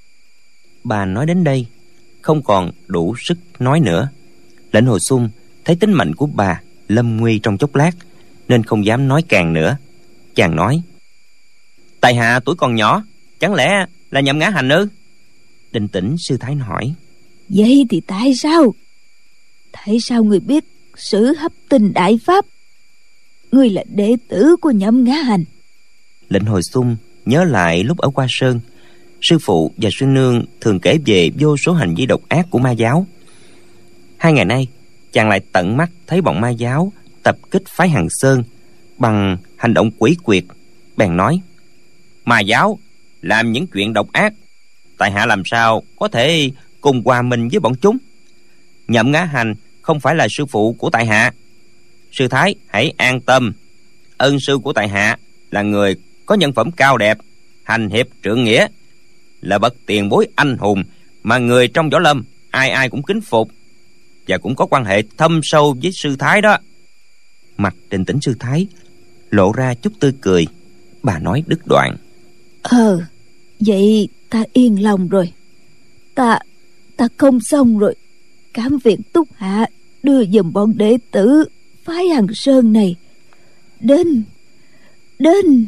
Bà nói đến đây không còn đủ sức nói nữa. Lệnh Hồi Xung thấy tính mệnh của bà lâm nguy trong chốc lát, nên không dám nói càng nữa. Chàng nói: Tại hạ tuổi còn nhỏ, chẳng lẽ là Nhậm Ngã Hành ư? Định Tĩnh sư thái hỏi: Vậy thì tại sao? Tại sao người biết sử hấp tinh đại pháp? Người là đệ tử của Nhậm Ngã Hành. Lệnh Hồi Xung nhớ lại lúc ở Hoa Sơn, sư phụ và sư nương thường kể về vô số hành vi độc ác của ma giáo. Hai ngày nay chàng lại tận mắt thấy bọn ma giáo tập kích phái Hằng Sơn bằng hành động quỷ quyệt. Bèn nói: Ma giáo làm những chuyện độc ác, tại hạ làm sao có thể cùng hòa mình với bọn chúng? Nhậm Ngã Hành không phải là sư phụ của tại hạ. Sư thái hãy an tâm, ân sư của tại hạ là người có nhân phẩm cao đẹp, hành hiệp trượng nghĩa, là bậc tiền bối anh hùng mà người trong võ lâm ai ai cũng kính phục, và cũng có quan hệ thâm sâu với sư thái đó. Mặt Định Tĩnh sư thái lộ ra chút tươi cười. Bà nói đứt đoạn: Ờ, vậy ta yên lòng rồi. Ta ta không xong rồi. Cảm viện Túc Hạ đưa giùm bọn đệ tử phái Hằng Sơn này đến đến.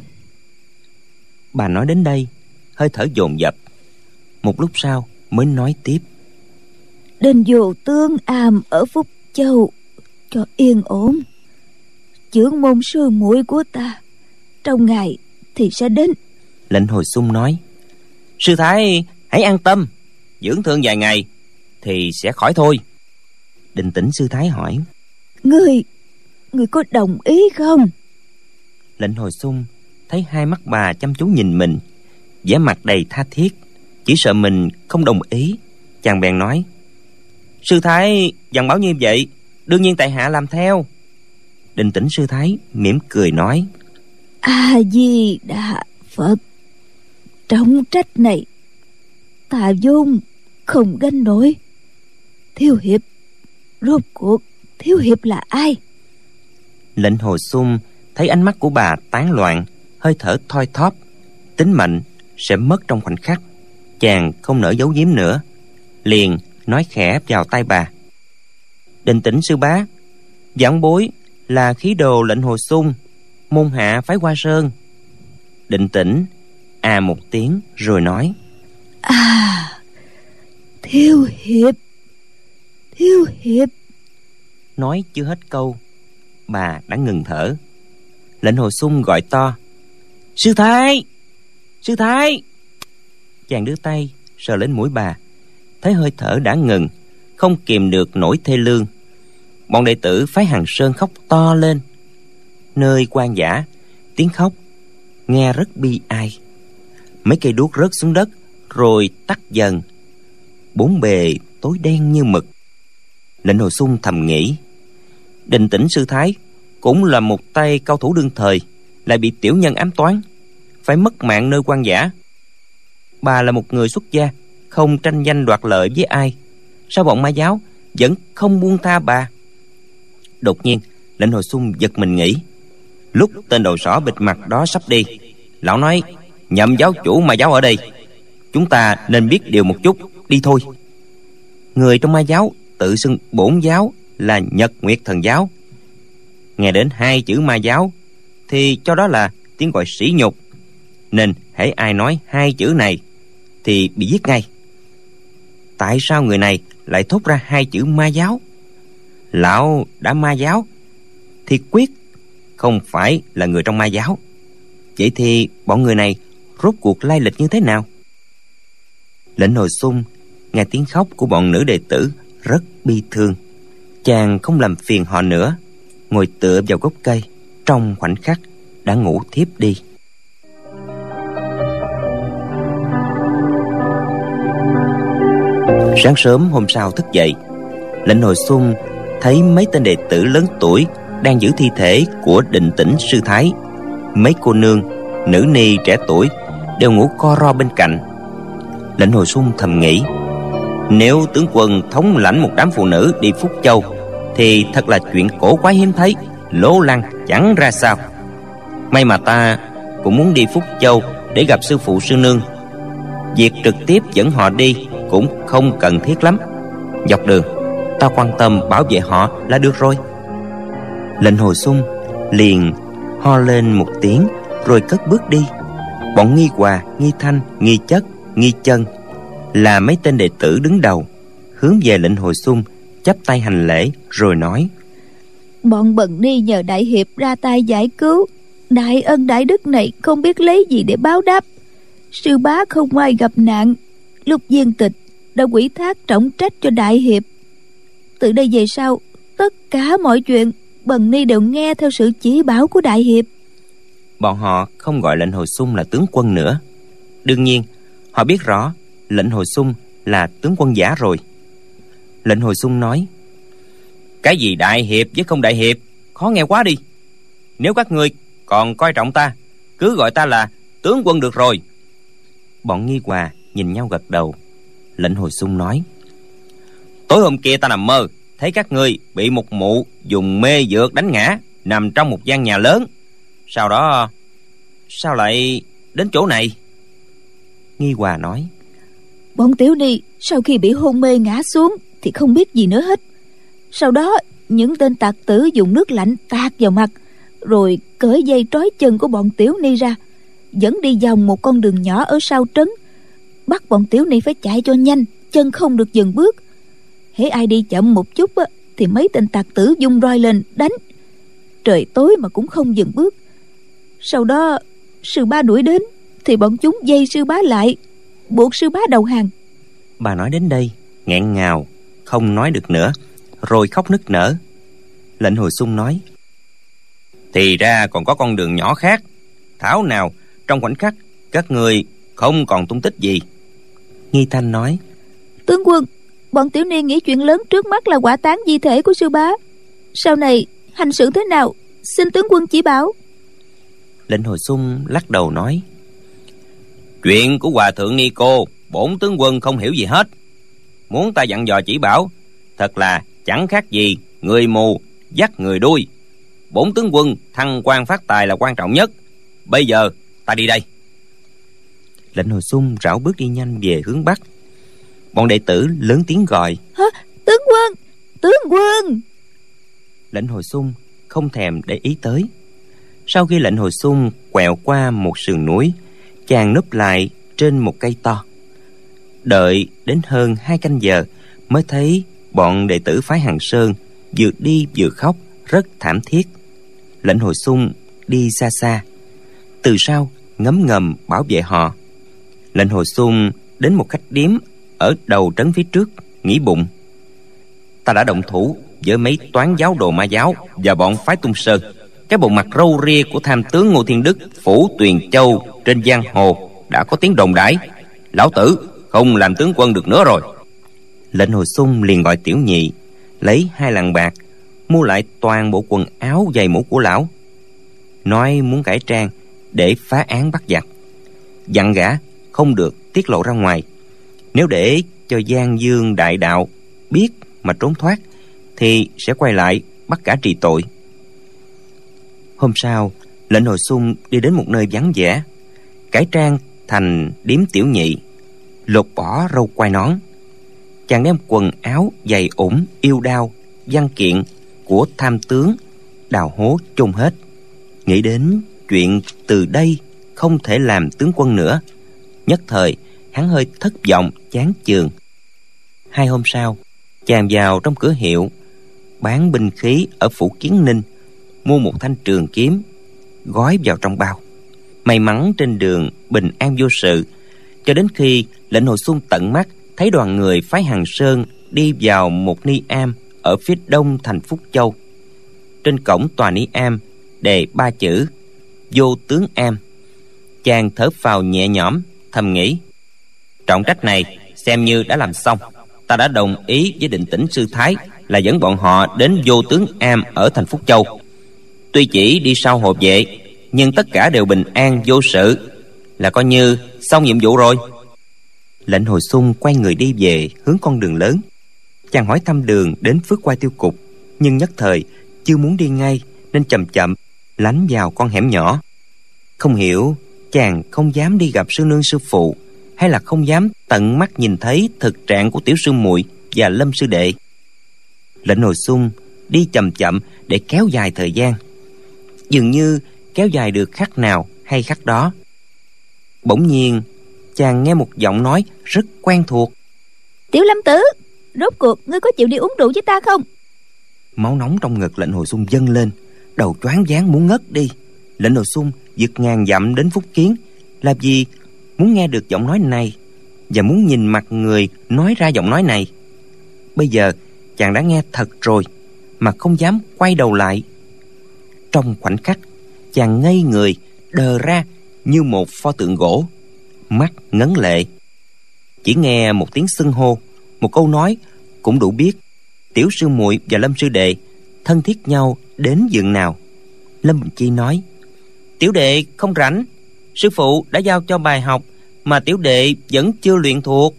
Bà nói đến đây hơi thở dồn dập, một lúc sau mới nói tiếp: Đến vô tướng am ở Phúc Châu cho yên ổn. Trưởng môn sư muội của ta trong ngày thì sẽ đến. Lệnh Hồi Xung nói: Sư thái hãy an tâm, dưỡng thương vài ngày thì sẽ khỏi thôi. Định Tĩnh sư thái hỏi: Ngươi Ngươi có đồng ý không? Lệnh Hồi Xung thấy hai mắt bà chăm chú nhìn mình, vẻ mặt đầy tha thiết, chỉ sợ mình không đồng ý. Chàng bèn nói: Sư thái dặn bảo như vậy, đương nhiên tại hạ làm theo. Định Tĩnh sư thái mỉm cười nói: A Di Đà Phật. Trọng trách này ta vốn không gánh nổi. Thiếu hiệp, rốt cuộc thiếu hiệp là ai? Lệnh Hồ Xung thấy ánh mắt của bà tán loạn, hơi thở thoi thóp, tính mệnh sẽ mất trong khoảnh khắc. Chàng không nỡ giấu giếm nữa, liền nói khẽ vào tai bà: Định Tĩnh sư bá, vãn bối là khí đồ Lệnh Hồ Xung, môn hạ phái Hoa Sơn. Định Tĩnh à một tiếng rồi nói: À, thiếu hiệp, thiếu hiệp. Nói chưa hết câu, bà đã ngừng thở. Lệnh Hồ Xung gọi to: Sư thái, sư thái. Chàng đưa tay sờ lên mũi bà, thấy hơi thở đã ngừng, không kìm được nỗi thê lương. Bọn đệ tử phái Hằng Sơn khóc to lên. Nơi quan dã, tiếng khóc nghe rất bi ai. Mấy cây đuốc rớt xuống đất rồi tắt dần, bốn bề tối đen như mực. Lệnh Hồ Xung thầm nghĩ, Định Tĩnh sư thái cũng là một tay cao thủ đương thời, lại bị tiểu nhân ám toán, phải mất mạng nơi quan dã. Bà là một người xuất gia, không tranh danh đoạt lợi với ai, sao bọn ma giáo vẫn không buông tha bà? Đột nhiên Lệnh Hồ Xung giật mình nghĩ, lúc tên đầu sỏ bịt mặt đó sắp đi, lão nói: Nhậm giáo chủ ma giáo ở đây, chúng ta nên biết điều một chút, đi thôi. Người trong ma giáo tự xưng bổn giáo là Nhật Nguyệt Thần Giáo. Nghe đến hai chữ ma giáo thì cho đó là tiếng gọi sỉ nhục, nên hễ ai nói hai chữ này thì bị giết ngay. Tại sao người này lại thốt ra hai chữ ma giáo? Lão đã ma giáo thì quyết không phải là người trong ma giáo. Vậy thì bọn người này rốt cuộc lai lịch như thế nào? Lệnh Hồ Xung nghe tiếng khóc của bọn nữ đệ tử rất bi thương. Chàng không làm phiền họ nữa, ngồi tựa vào gốc cây, trong khoảnh khắc đã ngủ thiếp đi. Sáng sớm hôm sau thức dậy, Lệnh Hồ Xung thấy mấy tên đệ tử lớn tuổi đang giữ thi thể của Định Tĩnh sư thái. Mấy cô nương, nữ ni trẻ tuổi đều ngủ co ro bên cạnh. Lệnh Hồ Xung thầm nghĩ, nếu tướng quân thống lãnh một đám phụ nữ đi Phúc Châu thì thật là chuyện cổ quái hiếm thấy, lố lăng chẳng ra sao. May mà ta cũng muốn đi Phúc Châu để gặp sư phụ sư nương, việc trực tiếp dẫn họ đi cũng không cần thiết lắm. Dọc đường ta quan tâm bảo vệ họ là được rồi. Lệnh Hồ Xung liền ho lên một tiếng rồi cất bước đi. Bọn Nghi Hòa, Nghi Thanh, Nghi Chất, Nghi Chân là mấy tên đệ tử đứng đầu, hướng về Lệnh Hồ Xung chắp tay hành lễ rồi nói: Bọn Bần Ni nhờ đại hiệp ra tay giải cứu, đại ân đại đức này không biết lấy gì để báo đáp. Sư bá không may gặp nạn, lúc viên tịch đã ủy thác trọng trách cho đại hiệp. Từ đây về sau, tất cả mọi chuyện Bần Ni đều nghe theo sự chỉ bảo của đại hiệp. Bọn họ không gọi Lệnh Hồ Xung là tướng quân nữa. Đương nhiên họ biết rõ Lệnh Hồ Xung là tướng quân giả rồi. Lệnh Hồ Xung nói: Cái gì đại hiệp với không đại hiệp, khó nghe quá đi. Nếu các ngươi còn coi trọng ta, cứ gọi ta là tướng quân được rồi. Bọn Nghi Hòa nhìn nhau gật đầu. Lệnh Hồ Xung nói: Tối hôm kia ta nằm mơ thấy các ngươi bị một mụ dùng mê dược đánh ngã, nằm trong một gian nhà lớn. Sau đó sao lại đến chỗ này? Nghi Hòa nói: Bọn tiểu ni sau khi bị hôn mê ngã xuống thì không biết gì nữa hết. Sau đó những tên tặc tử dùng nước lạnh tạt vào mặt, rồi cởi dây trói chân của bọn tiểu ni ra, dẫn đi vòng một con đường nhỏ ở sau trấn, bắt bọn tiểu ni phải chạy cho nhanh, chân không được dừng bước. hễ ai đi chậm một chút á, thì mấy tên tặc tử vung roi lên đánh. Trời tối mà cũng không dừng bước. Sau đó sư bá đuổi đến thì bọn chúng dây sư bá lại, buộc sư bá đầu hàng. Bà nói đến đây nghẹn ngào không nói được nữa, rồi khóc nức nở. Lệnh Hồ Xung nói: Thì ra còn có con đường nhỏ khác, thảo nào trong khoảnh khắc các người không còn tung tích gì. Nghi Thanh nói: Tướng quân, bọn tiểu niên nghĩ chuyện lớn trước mắt là hỏa táng di thể của sư bá, sau này hành sự thế nào xin tướng quân chỉ bảo. Lệnh Hồi Xung lắc đầu nói: Chuyện của Hòa thượng Ni Cô, bổn tướng quân không hiểu gì hết. Muốn ta dặn dò chỉ bảo, thật là chẳng khác gì người mù dắt người đuôi. Bổn tướng quân thăng quan phát tài là quan trọng nhất. Bây giờ ta đi đây. Lệnh Hồi Xung rảo bước đi nhanh về hướng bắc. Bọn đệ tử lớn tiếng gọi: Hả? Tướng quân! Tướng quân! Lệnh Hồi Xung không thèm để ý tới. Sau khi Lệnh Hồi Xung quẹo qua một sườn núi, chàng núp lại trên một cây to. Đợi đến hơn hai canh giờ mới thấy bọn đệ tử phái Hằng Sơn vừa đi vừa khóc rất thảm thiết. Lệnh Hồi Xung đi xa xa, từ sau ngấm ngầm bảo vệ họ. Lệnh Hồi Xung đến một khách điếm ở đầu trấn phía trước, nghĩ bụng: ta đã động thủ với mấy toán giáo đồ Ma giáo và bọn phái Tung Sơn. Cái bộ mặt râu ria của tham tướng Ngô Thiên Đức phủ Tuyền Châu trên giang hồ đã có tiếng đồn đãi, lão tử không làm tướng quân được nữa rồi. Lệnh Hồi Xung liền gọi Tiểu Nhị lấy hai lạng bạc mua lại toàn bộ quần áo giày mũ của lão, nói muốn cải trang để phá án bắt giặc, dặn gã không được tiết lộ ra ngoài. Nếu để cho Giang Dương đại đạo biết mà trốn thoát thì sẽ quay lại bắt cả trị tội. Hôm sau, Lệnh Hồi Xung đi đến một nơi vắng vẻ, cải trang thành điếm Tiểu Nhị, lột bỏ râu quai nón. Chàng đem quần áo giày ủng yêu đao văn kiện của tham tướng đào hố chôn hết, nghĩ đến chuyện từ đây không thể làm tướng quân nữa. Nhất thời hắn hơi thất vọng chán chường. Hai hôm sau, chàng vào trong cửa hiệu bán binh khí ở phủ Kiến Ninh, mua một thanh trường kiếm, gói vào trong bao. May mắn trên đường bình an vô sự, cho đến khi Lệnh Hồi Xung tận mắt thấy đoàn người phái Hằng Sơn đi vào một ni am ở phía đông thành Phúc Châu. Trên cổng tòa ni am đề ba chữ Vô Tướng Am. Chàng thở phào nhẹ nhõm, thầm nghĩ: trọng trách này xem như đã làm xong. Ta đã đồng ý với Định Tĩnh sư thái là dẫn bọn họ đến Vô Tướng Am ở thành Phúc Châu. Tuy chỉ đi sau hộ vệ, nhưng tất cả đều bình an vô sự, là coi như xong nhiệm vụ rồi. Lệnh Hồi Xung quay người đi về hướng con đường lớn. Chàng hỏi thăm đường đến Phước Quai Tiêu Cục, nhưng nhất thời chưa muốn đi ngay nên chậm chậm lánh vào con hẻm nhỏ. Không hiểu chàng không dám đi gặp sư nương sư phụ, hay là không dám tận mắt nhìn thấy thực trạng của tiểu sư muội và Lâm sư đệ. Lệnh Hồi Xung đi chậm chậm để kéo dài thời gian, dường như kéo dài được khắc nào hay khắc đó. Bỗng nhiên chàng nghe một giọng nói rất quen thuộc: Tiểu Lâm tử, rốt cuộc ngươi có chịu đi uống rượu với ta không? Máu nóng trong ngực Lệnh Hồi Xung dâng lên, đầu choáng váng muốn ngất đi. Lệnh Hồi Xung vượt ngàn dặm đến Phúc Kiến, làm gì muốn nghe được giọng nói này và muốn nhìn mặt người nói ra giọng nói này. Bây giờ chàng đã nghe thật rồi mà không dám quay đầu lại. Trong khoảnh khắc, chàng ngây người, đờ ra như một pho tượng gỗ, mắt ngấn lệ. Chỉ nghe một tiếng xưng hô, một câu nói cũng đủ biết tiểu sư muội và Lâm sư đệ thân thiết nhau đến giường nào. Lâm Bình Chi nói: tiểu đệ không rảnh, sư phụ đã giao cho bài học mà tiểu đệ vẫn chưa luyện thuộc.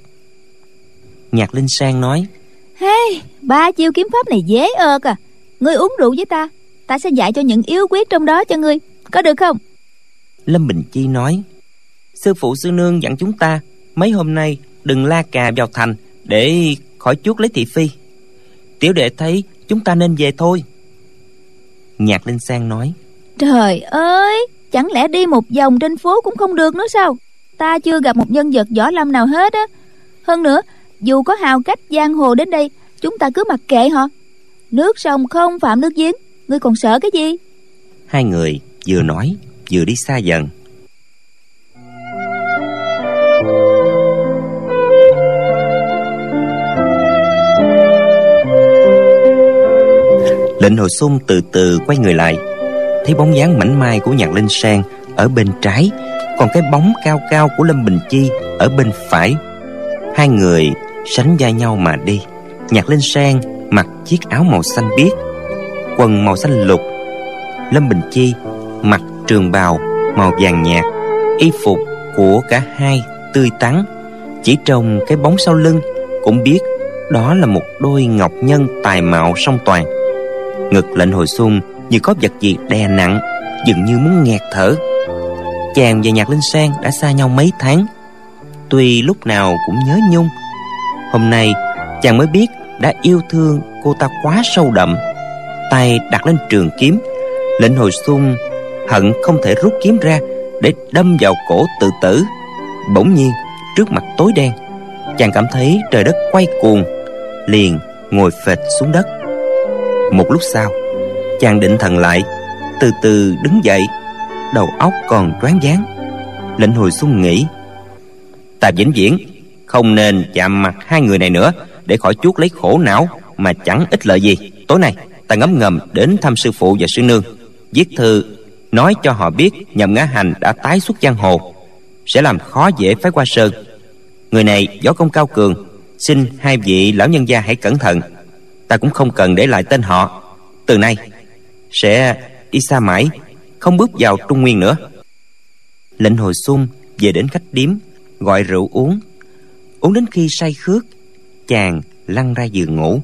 Nhạc Linh Sang nói: Hey, ba chiêu kiếm pháp này dễ ợt à. Ngươi uống rượu với ta, ta sẽ dạy cho những yếu quyết trong đó cho ngươi, có được không? Lâm Bình Chi nói: sư phụ sư nương dặn chúng ta mấy hôm nay đừng la cà vào thành để khỏi chuốc lấy thị phi. Tiểu đệ thấy chúng ta nên về thôi. Nhạc Linh Sang nói: trời ơi, chẳng lẽ đi một vòng trên phố cũng không được nữa sao? Ta chưa gặp một nhân vật võ lâm nào hết á. Hơn nữa, dù có hào cách giang hồ đến đây, chúng ta cứ mặc kệ họ. Nước sông không phạm nước giếng, ngươi còn sợ cái gì? Hai người vừa nói vừa đi xa dần. Lệnh Hồi Xung từ từ quay người lại, thấy bóng dáng mảnh mai của Nhạc Linh Sang ở bên trái, còn cái bóng cao cao của Lâm Bình Chi ở bên phải. Hai người sánh vai nhau mà đi. Nhạc Linh Sang mặc chiếc áo màu xanh biếc, quần màu xanh lục. Lâm Bình Chi mặc trường bào màu vàng nhạt. Y phục của cả hai tươi tắn, chỉ trông cái bóng sau lưng cũng biết đó là một đôi ngọc nhân tài mạo song toàn. Ngực Lệnh Hồi Xuân như có vật gì đè nặng, dường như muốn nghẹt thở. Chàng và Nhạc Linh Sang đã xa nhau mấy tháng, tuy lúc nào cũng nhớ nhung. Hôm nay chàng mới biết đã yêu thương cô ta quá sâu đậm. Tay đặt lên trường kiếm, Lệnh Hồi Xuân hận không thể rút kiếm ra để đâm vào cổ tự tử. Bỗng nhiên trước mặt tối đen, chàng cảm thấy trời đất quay cuồng, liền ngồi phệt xuống đất. Một lúc sau, chàng định thần lại, từ từ đứng dậy, đầu óc còn choáng váng. Lệnh Hồi Xuân nghĩ, ta vĩnh viễn không nên chạm mặt hai người này nữa, để khỏi chuốc lấy khổ não mà chẳng ích lợi gì. Tối nay ta ngấm ngầm đến thăm sư phụ và sư nương, viết thư nói cho họ biết Nhậm Ngã Hành đã tái xuất giang hồ, sẽ làm khó dễ phái Hoa Sơn. Người này võ công cao cường, xin hai vị lão nhân gia hãy cẩn thận. Ta cũng không cần để lại tên họ, từ nay sẽ đi xa mãi, không bước vào Trung Nguyên nữa. Lệnh Hồi Xuân về đến khách điếm, gọi rượu uống. Uống đến khi say khướt, chàng lăn ra giường ngủ.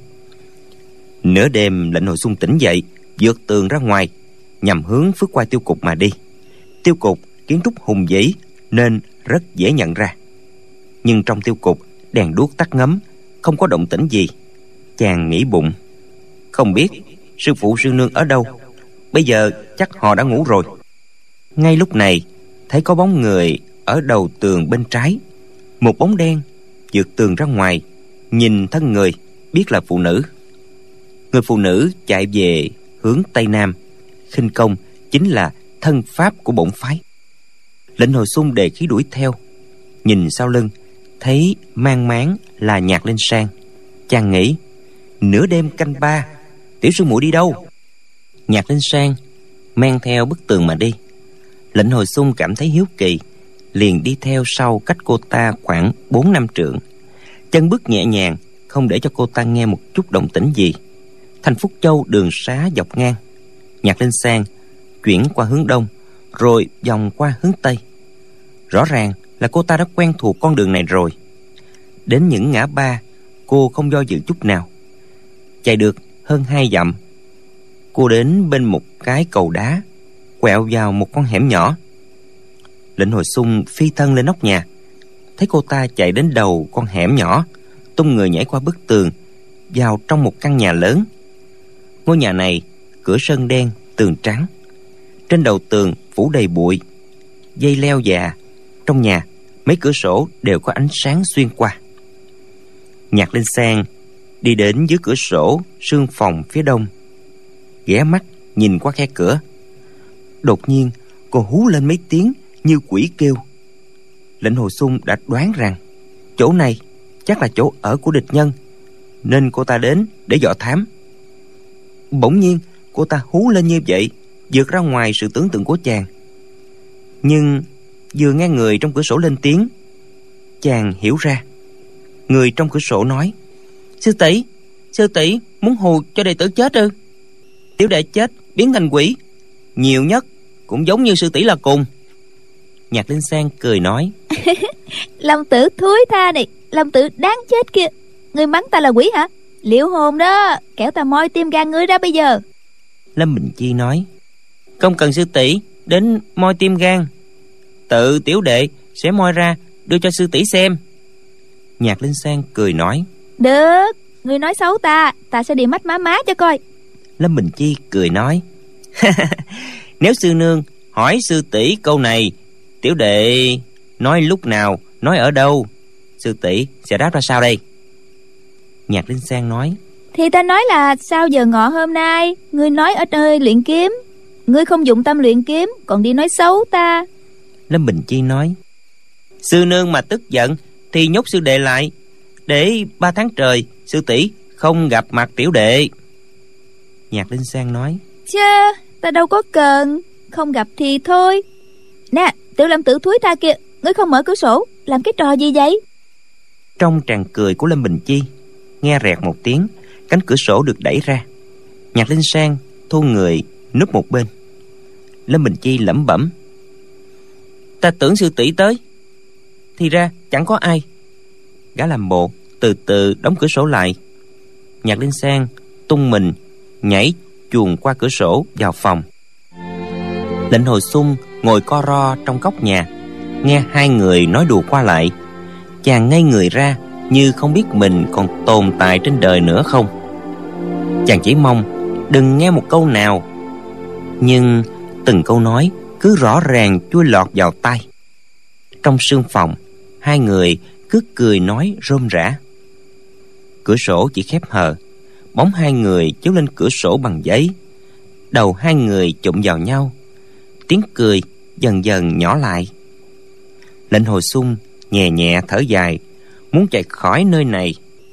Nửa đêm, Lệnh Hồi Xuân tỉnh dậy, vượt tường ra ngoài, nhằm hướng Phước Qua tiêu cục mà đi. Tiêu cục kiến trúc hùng vĩ nên rất dễ nhận ra, nhưng trong tiêu cục đèn đuốc tắt ngấm, không có động tĩnh gì. Chàng nghĩ bụng, không biết sư phụ sư nương ở đâu, bây giờ chắc họ đã ngủ rồi. Ngay lúc này, thấy có bóng người ở đầu tường bên trái. Một bóng đen vượt tường ra ngoài, nhìn thân người biết là phụ nữ. Người phụ nữ chạy về hướng tây nam, khinh công chính là thân pháp của bổn phái. Lệnh Hồi Xuân đề khí đuổi theo, nhìn sau lưng thấy mang máng là Nhạc Linh Sang. Chàng nghĩ, nửa đêm canh ba, tiểu sư muội đi đâu? Nhạc Linh Sang men theo bức tường mà đi. Lệnh Hồi Xuân cảm thấy hiếu kỳ, liền đi theo sau cách cô ta khoảng bốn năm trượng, chân bước nhẹ nhàng, không để cho cô ta nghe một chút động tĩnh gì. Thành Phúc Châu đường xá dọc ngang. Nhạc Linh Sang chuyển qua hướng đông, rồi vòng qua hướng tây. Rõ ràng là cô ta đã quen thuộc con đường này rồi. Đến những ngã ba, cô không do dự chút nào. Chạy được hơn hai dặm, cô đến bên một cái cầu đá, quẹo vào một con hẻm nhỏ. Lệnh Hồi Xuân phi thân lên nóc nhà, thấy cô ta chạy đến đầu con hẻm nhỏ, tung người nhảy qua bức tường, vào trong một căn nhà lớn. Ngôi nhà này cửa sơn đen, tường trắng, trên đầu tường phủ đầy bụi, dây leo già. Trong nhà mấy cửa sổ đều có ánh sáng xuyên qua. Nhạc Linh Sang đi đến dưới cửa sổ sương phòng phía đông, ghé mắt nhìn qua khe cửa. Đột nhiên cô hú lên mấy tiếng như quỷ kêu. Lệnh Hồi Xuân đã đoán rằng chỗ này chắc là chỗ ở của địch nhân, nên cô ta đến để dò thám. Bỗng nhiên cô ta hú lên như vậy, vượt ra ngoài sự tưởng tượng của chàng. Nhưng vừa nghe người trong cửa sổ lên tiếng, chàng hiểu ra. Người trong cửa sổ nói, sư tỷ, sư tỷ muốn hù cho đệ tử chết ư? Tiểu đệ chết biến thành quỷ, nhiều nhất cũng giống như sư tỷ là cùng. Nhạc Linh Sang cười nói, Lâm tử thúi tha này, Lâm tử đáng chết kia, ngươi mắng ta là quỷ hả? Liệu hồn đó, kẻo ta moi tim gan ngươi ra bây giờ. Lâm Bình Chi nói, không cần sư tỷ đến moi tim gan, tự tiểu đệ sẽ moi ra đưa cho sư tỷ xem. Nhạc Linh Sang cười nói, được, ngươi nói xấu ta, ta sẽ đi mắt má má cho coi. Lâm Bình Chi cười nói, nếu sư nương hỏi sư tỷ câu này, tiểu đệ nói lúc nào, nói ở đâu, sư tỷ sẽ đáp ra sao đây? Nhạc Linh Sang nói, thì ta nói là sau giờ ngọ hôm nay, ngươi nói ở nơi luyện kiếm, ngươi không dụng tâm luyện kiếm, còn đi nói xấu ta. Lâm Bình Chi nói, sư nương mà tức giận thì nhốt sư đệ lại, để ba tháng trời sư tỷ không gặp mặt tiểu đệ. Nhạc Linh Sang nói, chơ, ta đâu có cần, không gặp thì thôi. Nè, tiểu Lâm tử thúi tha kia, ngươi không mở cửa sổ, làm cái trò gì vậy? Trong tràng cười của Lâm Bình Chi, nghe rẹt một tiếng, cánh cửa sổ được đẩy ra. Nhạc Linh Sang thu người núp một bên. Lâm Bình Chi lẩm bẩm, Ta tưởng sư tỷ tới, thì ra chẳng có ai. Gã làm bộ từ từ đóng cửa sổ lại. Nhạc Linh San tung mình nhảy chuồn qua cửa sổ vào phòng. Lệnh Hồi Xung ngồi co ro trong góc nhà, nghe hai người nói đùa qua lại. Chàng ngây người ra, như không biết mình còn tồn tại trên đời nữa không. Chàng chỉ mong đừng nghe một câu nào, nhưng từng câu nói cứ rõ ràng chui lọt vào tai. Trong sương phòng, hai người cứ cười nói rôm rả. Cửa sổ chỉ khép hờ, bóng hai người chiếu lên cửa sổ bằng giấy. Đầu hai người chụm vào nhau, tiếng cười dần dần nhỏ lại. Lệnh Hồi Xung nhẹ nhẹ thở dài, muốn chạy khỏi nơi này.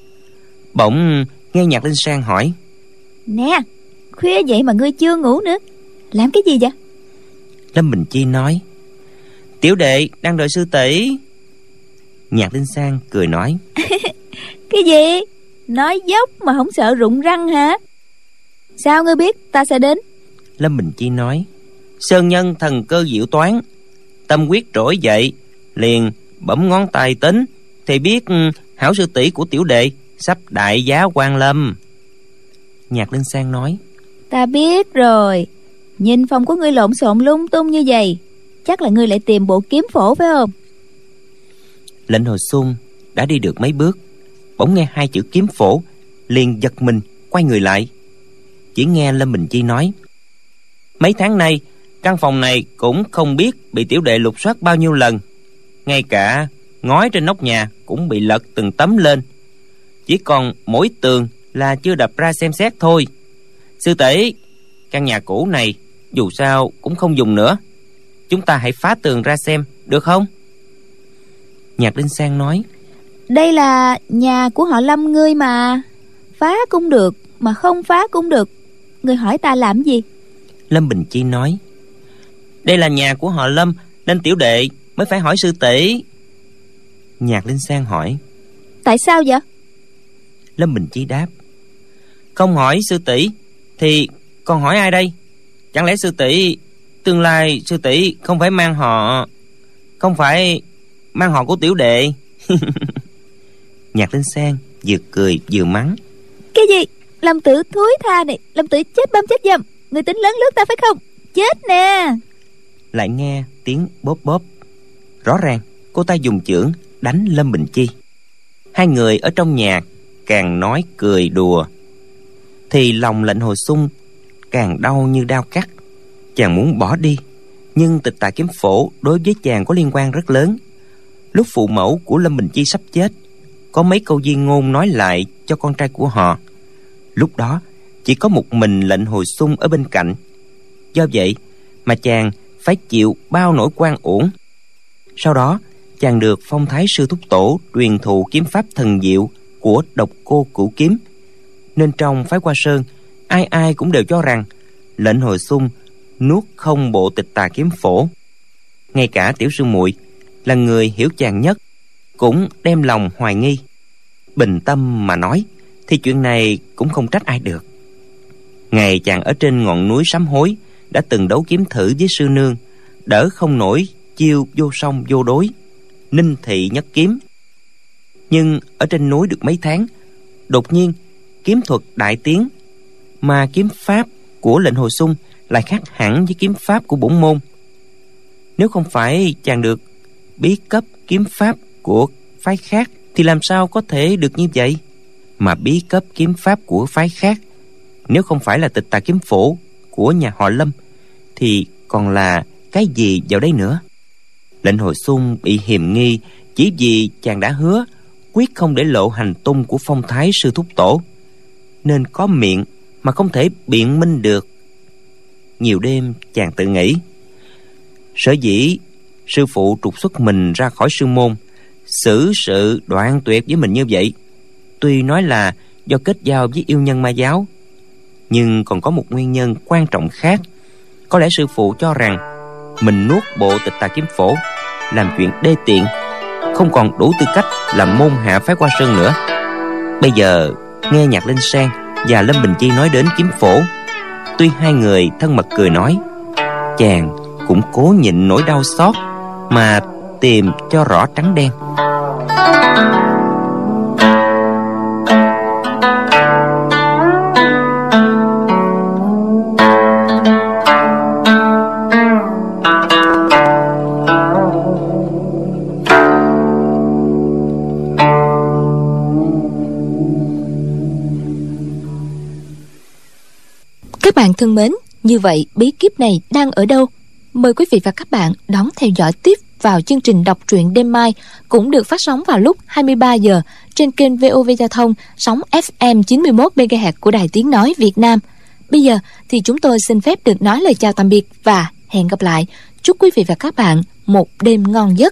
Bỗng nghe Nhạc Linh San hỏi: Nè, khuya vậy mà ngươi chưa ngủ nữa, làm cái gì vậy? Lâm Bình Chi nói: Tiểu đệ đang đợi sư tỷ. Nhạc Linh San cười nói: Cái gì? Nói dốc mà không sợ rụng răng hả? Sao ngươi biết ta sẽ đến? Lâm Bình Chi nói: Sơn nhân thần cơ diệu toán, tâm quyết trỗi dậy, liền bấm ngón tay tính, thì biết hảo sư tỷ của tiểu đệ sắp đại giá quan lâm. Nhạc Linh San nói: Ta biết rồi, nhìn phòng của ngươi lộn xộn lung tung như vậy, chắc là ngươi lại tìm bộ kiếm phổ phải không? Lệnh Hồi Xung đã đi được mấy bước, bỗng nghe hai chữ kiếm phổ, liền giật mình quay người lại. Chỉ nghe Lâm Bình Chi nói: Mấy tháng nay căn phòng này cũng không biết bị tiểu đệ lục soát bao nhiêu lần, ngay cả ngói trên nóc nhà cũng bị lật từng tấm lên, chỉ còn mỗi tường là chưa đập ra xem xét thôi. Sư tỷ, căn nhà cũ này dù sao cũng không dùng nữa, chúng ta hãy phá tường ra xem được không? Nhạc Linh San nói: Đây là nhà của họ Lâm ngươi mà, phá cũng được mà không phá cũng được, ngươi hỏi ta làm gì? Lâm Bình Chi nói: Đây là nhà của họ Lâm, nên tiểu đệ mới phải hỏi sư tỷ. Nhạc Linh San hỏi: Tại sao vậy? Lâm Bình Chi đáp: Không hỏi sư tỷ thì còn hỏi ai đây? Chẳng lẽ sư tỷ, tương lai sư tỷ không phải mang họ, không phải mang họ của tiểu đệ? Nhạc Linh San vừa cười vừa mắng: Cái gì? Lâm Tử thúi tha này, Lâm Tử chết băm chết dâm, người tính lớn lướt ta phải không? Chết nè! Lại nghe tiếng bóp bóp, rõ ràng cô ta dùng chưởng đánh Lâm Bình Chi. Hai người ở trong nhà càng nói cười đùa, thì lòng Lệnh Hồi Xung càng đau như đao cắt. Chàng muốn bỏ đi, nhưng Tịch Tà Kiếm Phổ đối với chàng có liên quan rất lớn. Lúc phụ mẫu của Lâm Bình Chi sắp chết, có mấy câu di ngôn nói lại cho con trai của họ. Lúc đó chỉ có một mình Lệnh Hồi Xung ở bên cạnh, do vậy mà chàng phải chịu bao nỗi oan uổng. Sau đó chàng được phong thái sư thúc tổ truyền thụ kiếm pháp thần diệu của Độc Cô Cửu Kiếm, nên trong phái Hoa Sơn ai ai cũng đều cho rằng Lệnh Hồi Xung nuốt không bộ Tịch Tà Kiếm Phổ. Ngay cả tiểu sư muội là người hiểu chàng nhất cũng đem lòng hoài nghi. Bình tâm mà nói thì chuyện này cũng không trách ai được. Ngày chàng ở trên ngọn núi sám hối đã từng đấu kiếm thử với sư nương, đỡ không nổi chiêu vô song vô đối, ninh thị nhất kiếm. Nhưng ở trên núi được mấy tháng, đột nhiên kiếm thuật đại tiến, mà kiếm pháp của Lệnh Hồi Xung lại khác hẳn với kiếm pháp của bổn môn. Nếu không phải chàng được bí cấp kiếm pháp của phái khác thì làm sao có thể được như vậy? Mà bí cấp kiếm pháp của phái khác, nếu không phải là Tịch Tà Kiếm Phổ của nhà họ Lâm thì còn là cái gì vào đây nữa? Lệnh Hồi Xung bị hiềm nghi chỉ vì chàng đã hứa quyết không để lộ hành tung của phong thái sư thúc tổ, nên có miệng mà không thể biện minh được. Nhiều đêm chàng tự nghĩ, sở dĩ sư phụ trục xuất mình ra khỏi sư môn, xử sự đoạn tuyệt với mình như vậy, tuy nói là do kết giao với yêu nhân ma giáo, nhưng còn có một nguyên nhân quan trọng khác. Có lẽ sư phụ cho rằng mình nuốt bộ Tịch Tà Kiếm Phổ làm chuyện đê tiện, không còn đủ tư cách làm môn hạ phái Hoa Sơn nữa. Bây giờ nghe Nhạc Linh San và Lâm Bình Chi nói đến kiếm phổ, tuy hai người thân mật cười nói, chàng cũng cố nhịn nỗi đau xót, mà tìm cho rõ trắng đen. Các bạn thân mến, như vậy bí kíp này đang ở đâu? Mời quý vị và các bạn đón theo dõi tiếp vào chương trình đọc truyện đêm mai, cũng được phát sóng vào lúc hai mươi ba giờ trên kênh vê o vê Giao thông sóng ép em chín mươi mốt mê ga héc của Đài Tiếng Nói Việt Nam. Bây giờ thì chúng tôi xin phép được nói lời chào tạm biệt và hẹn gặp lại. Chúc quý vị và các bạn một đêm ngon giấc.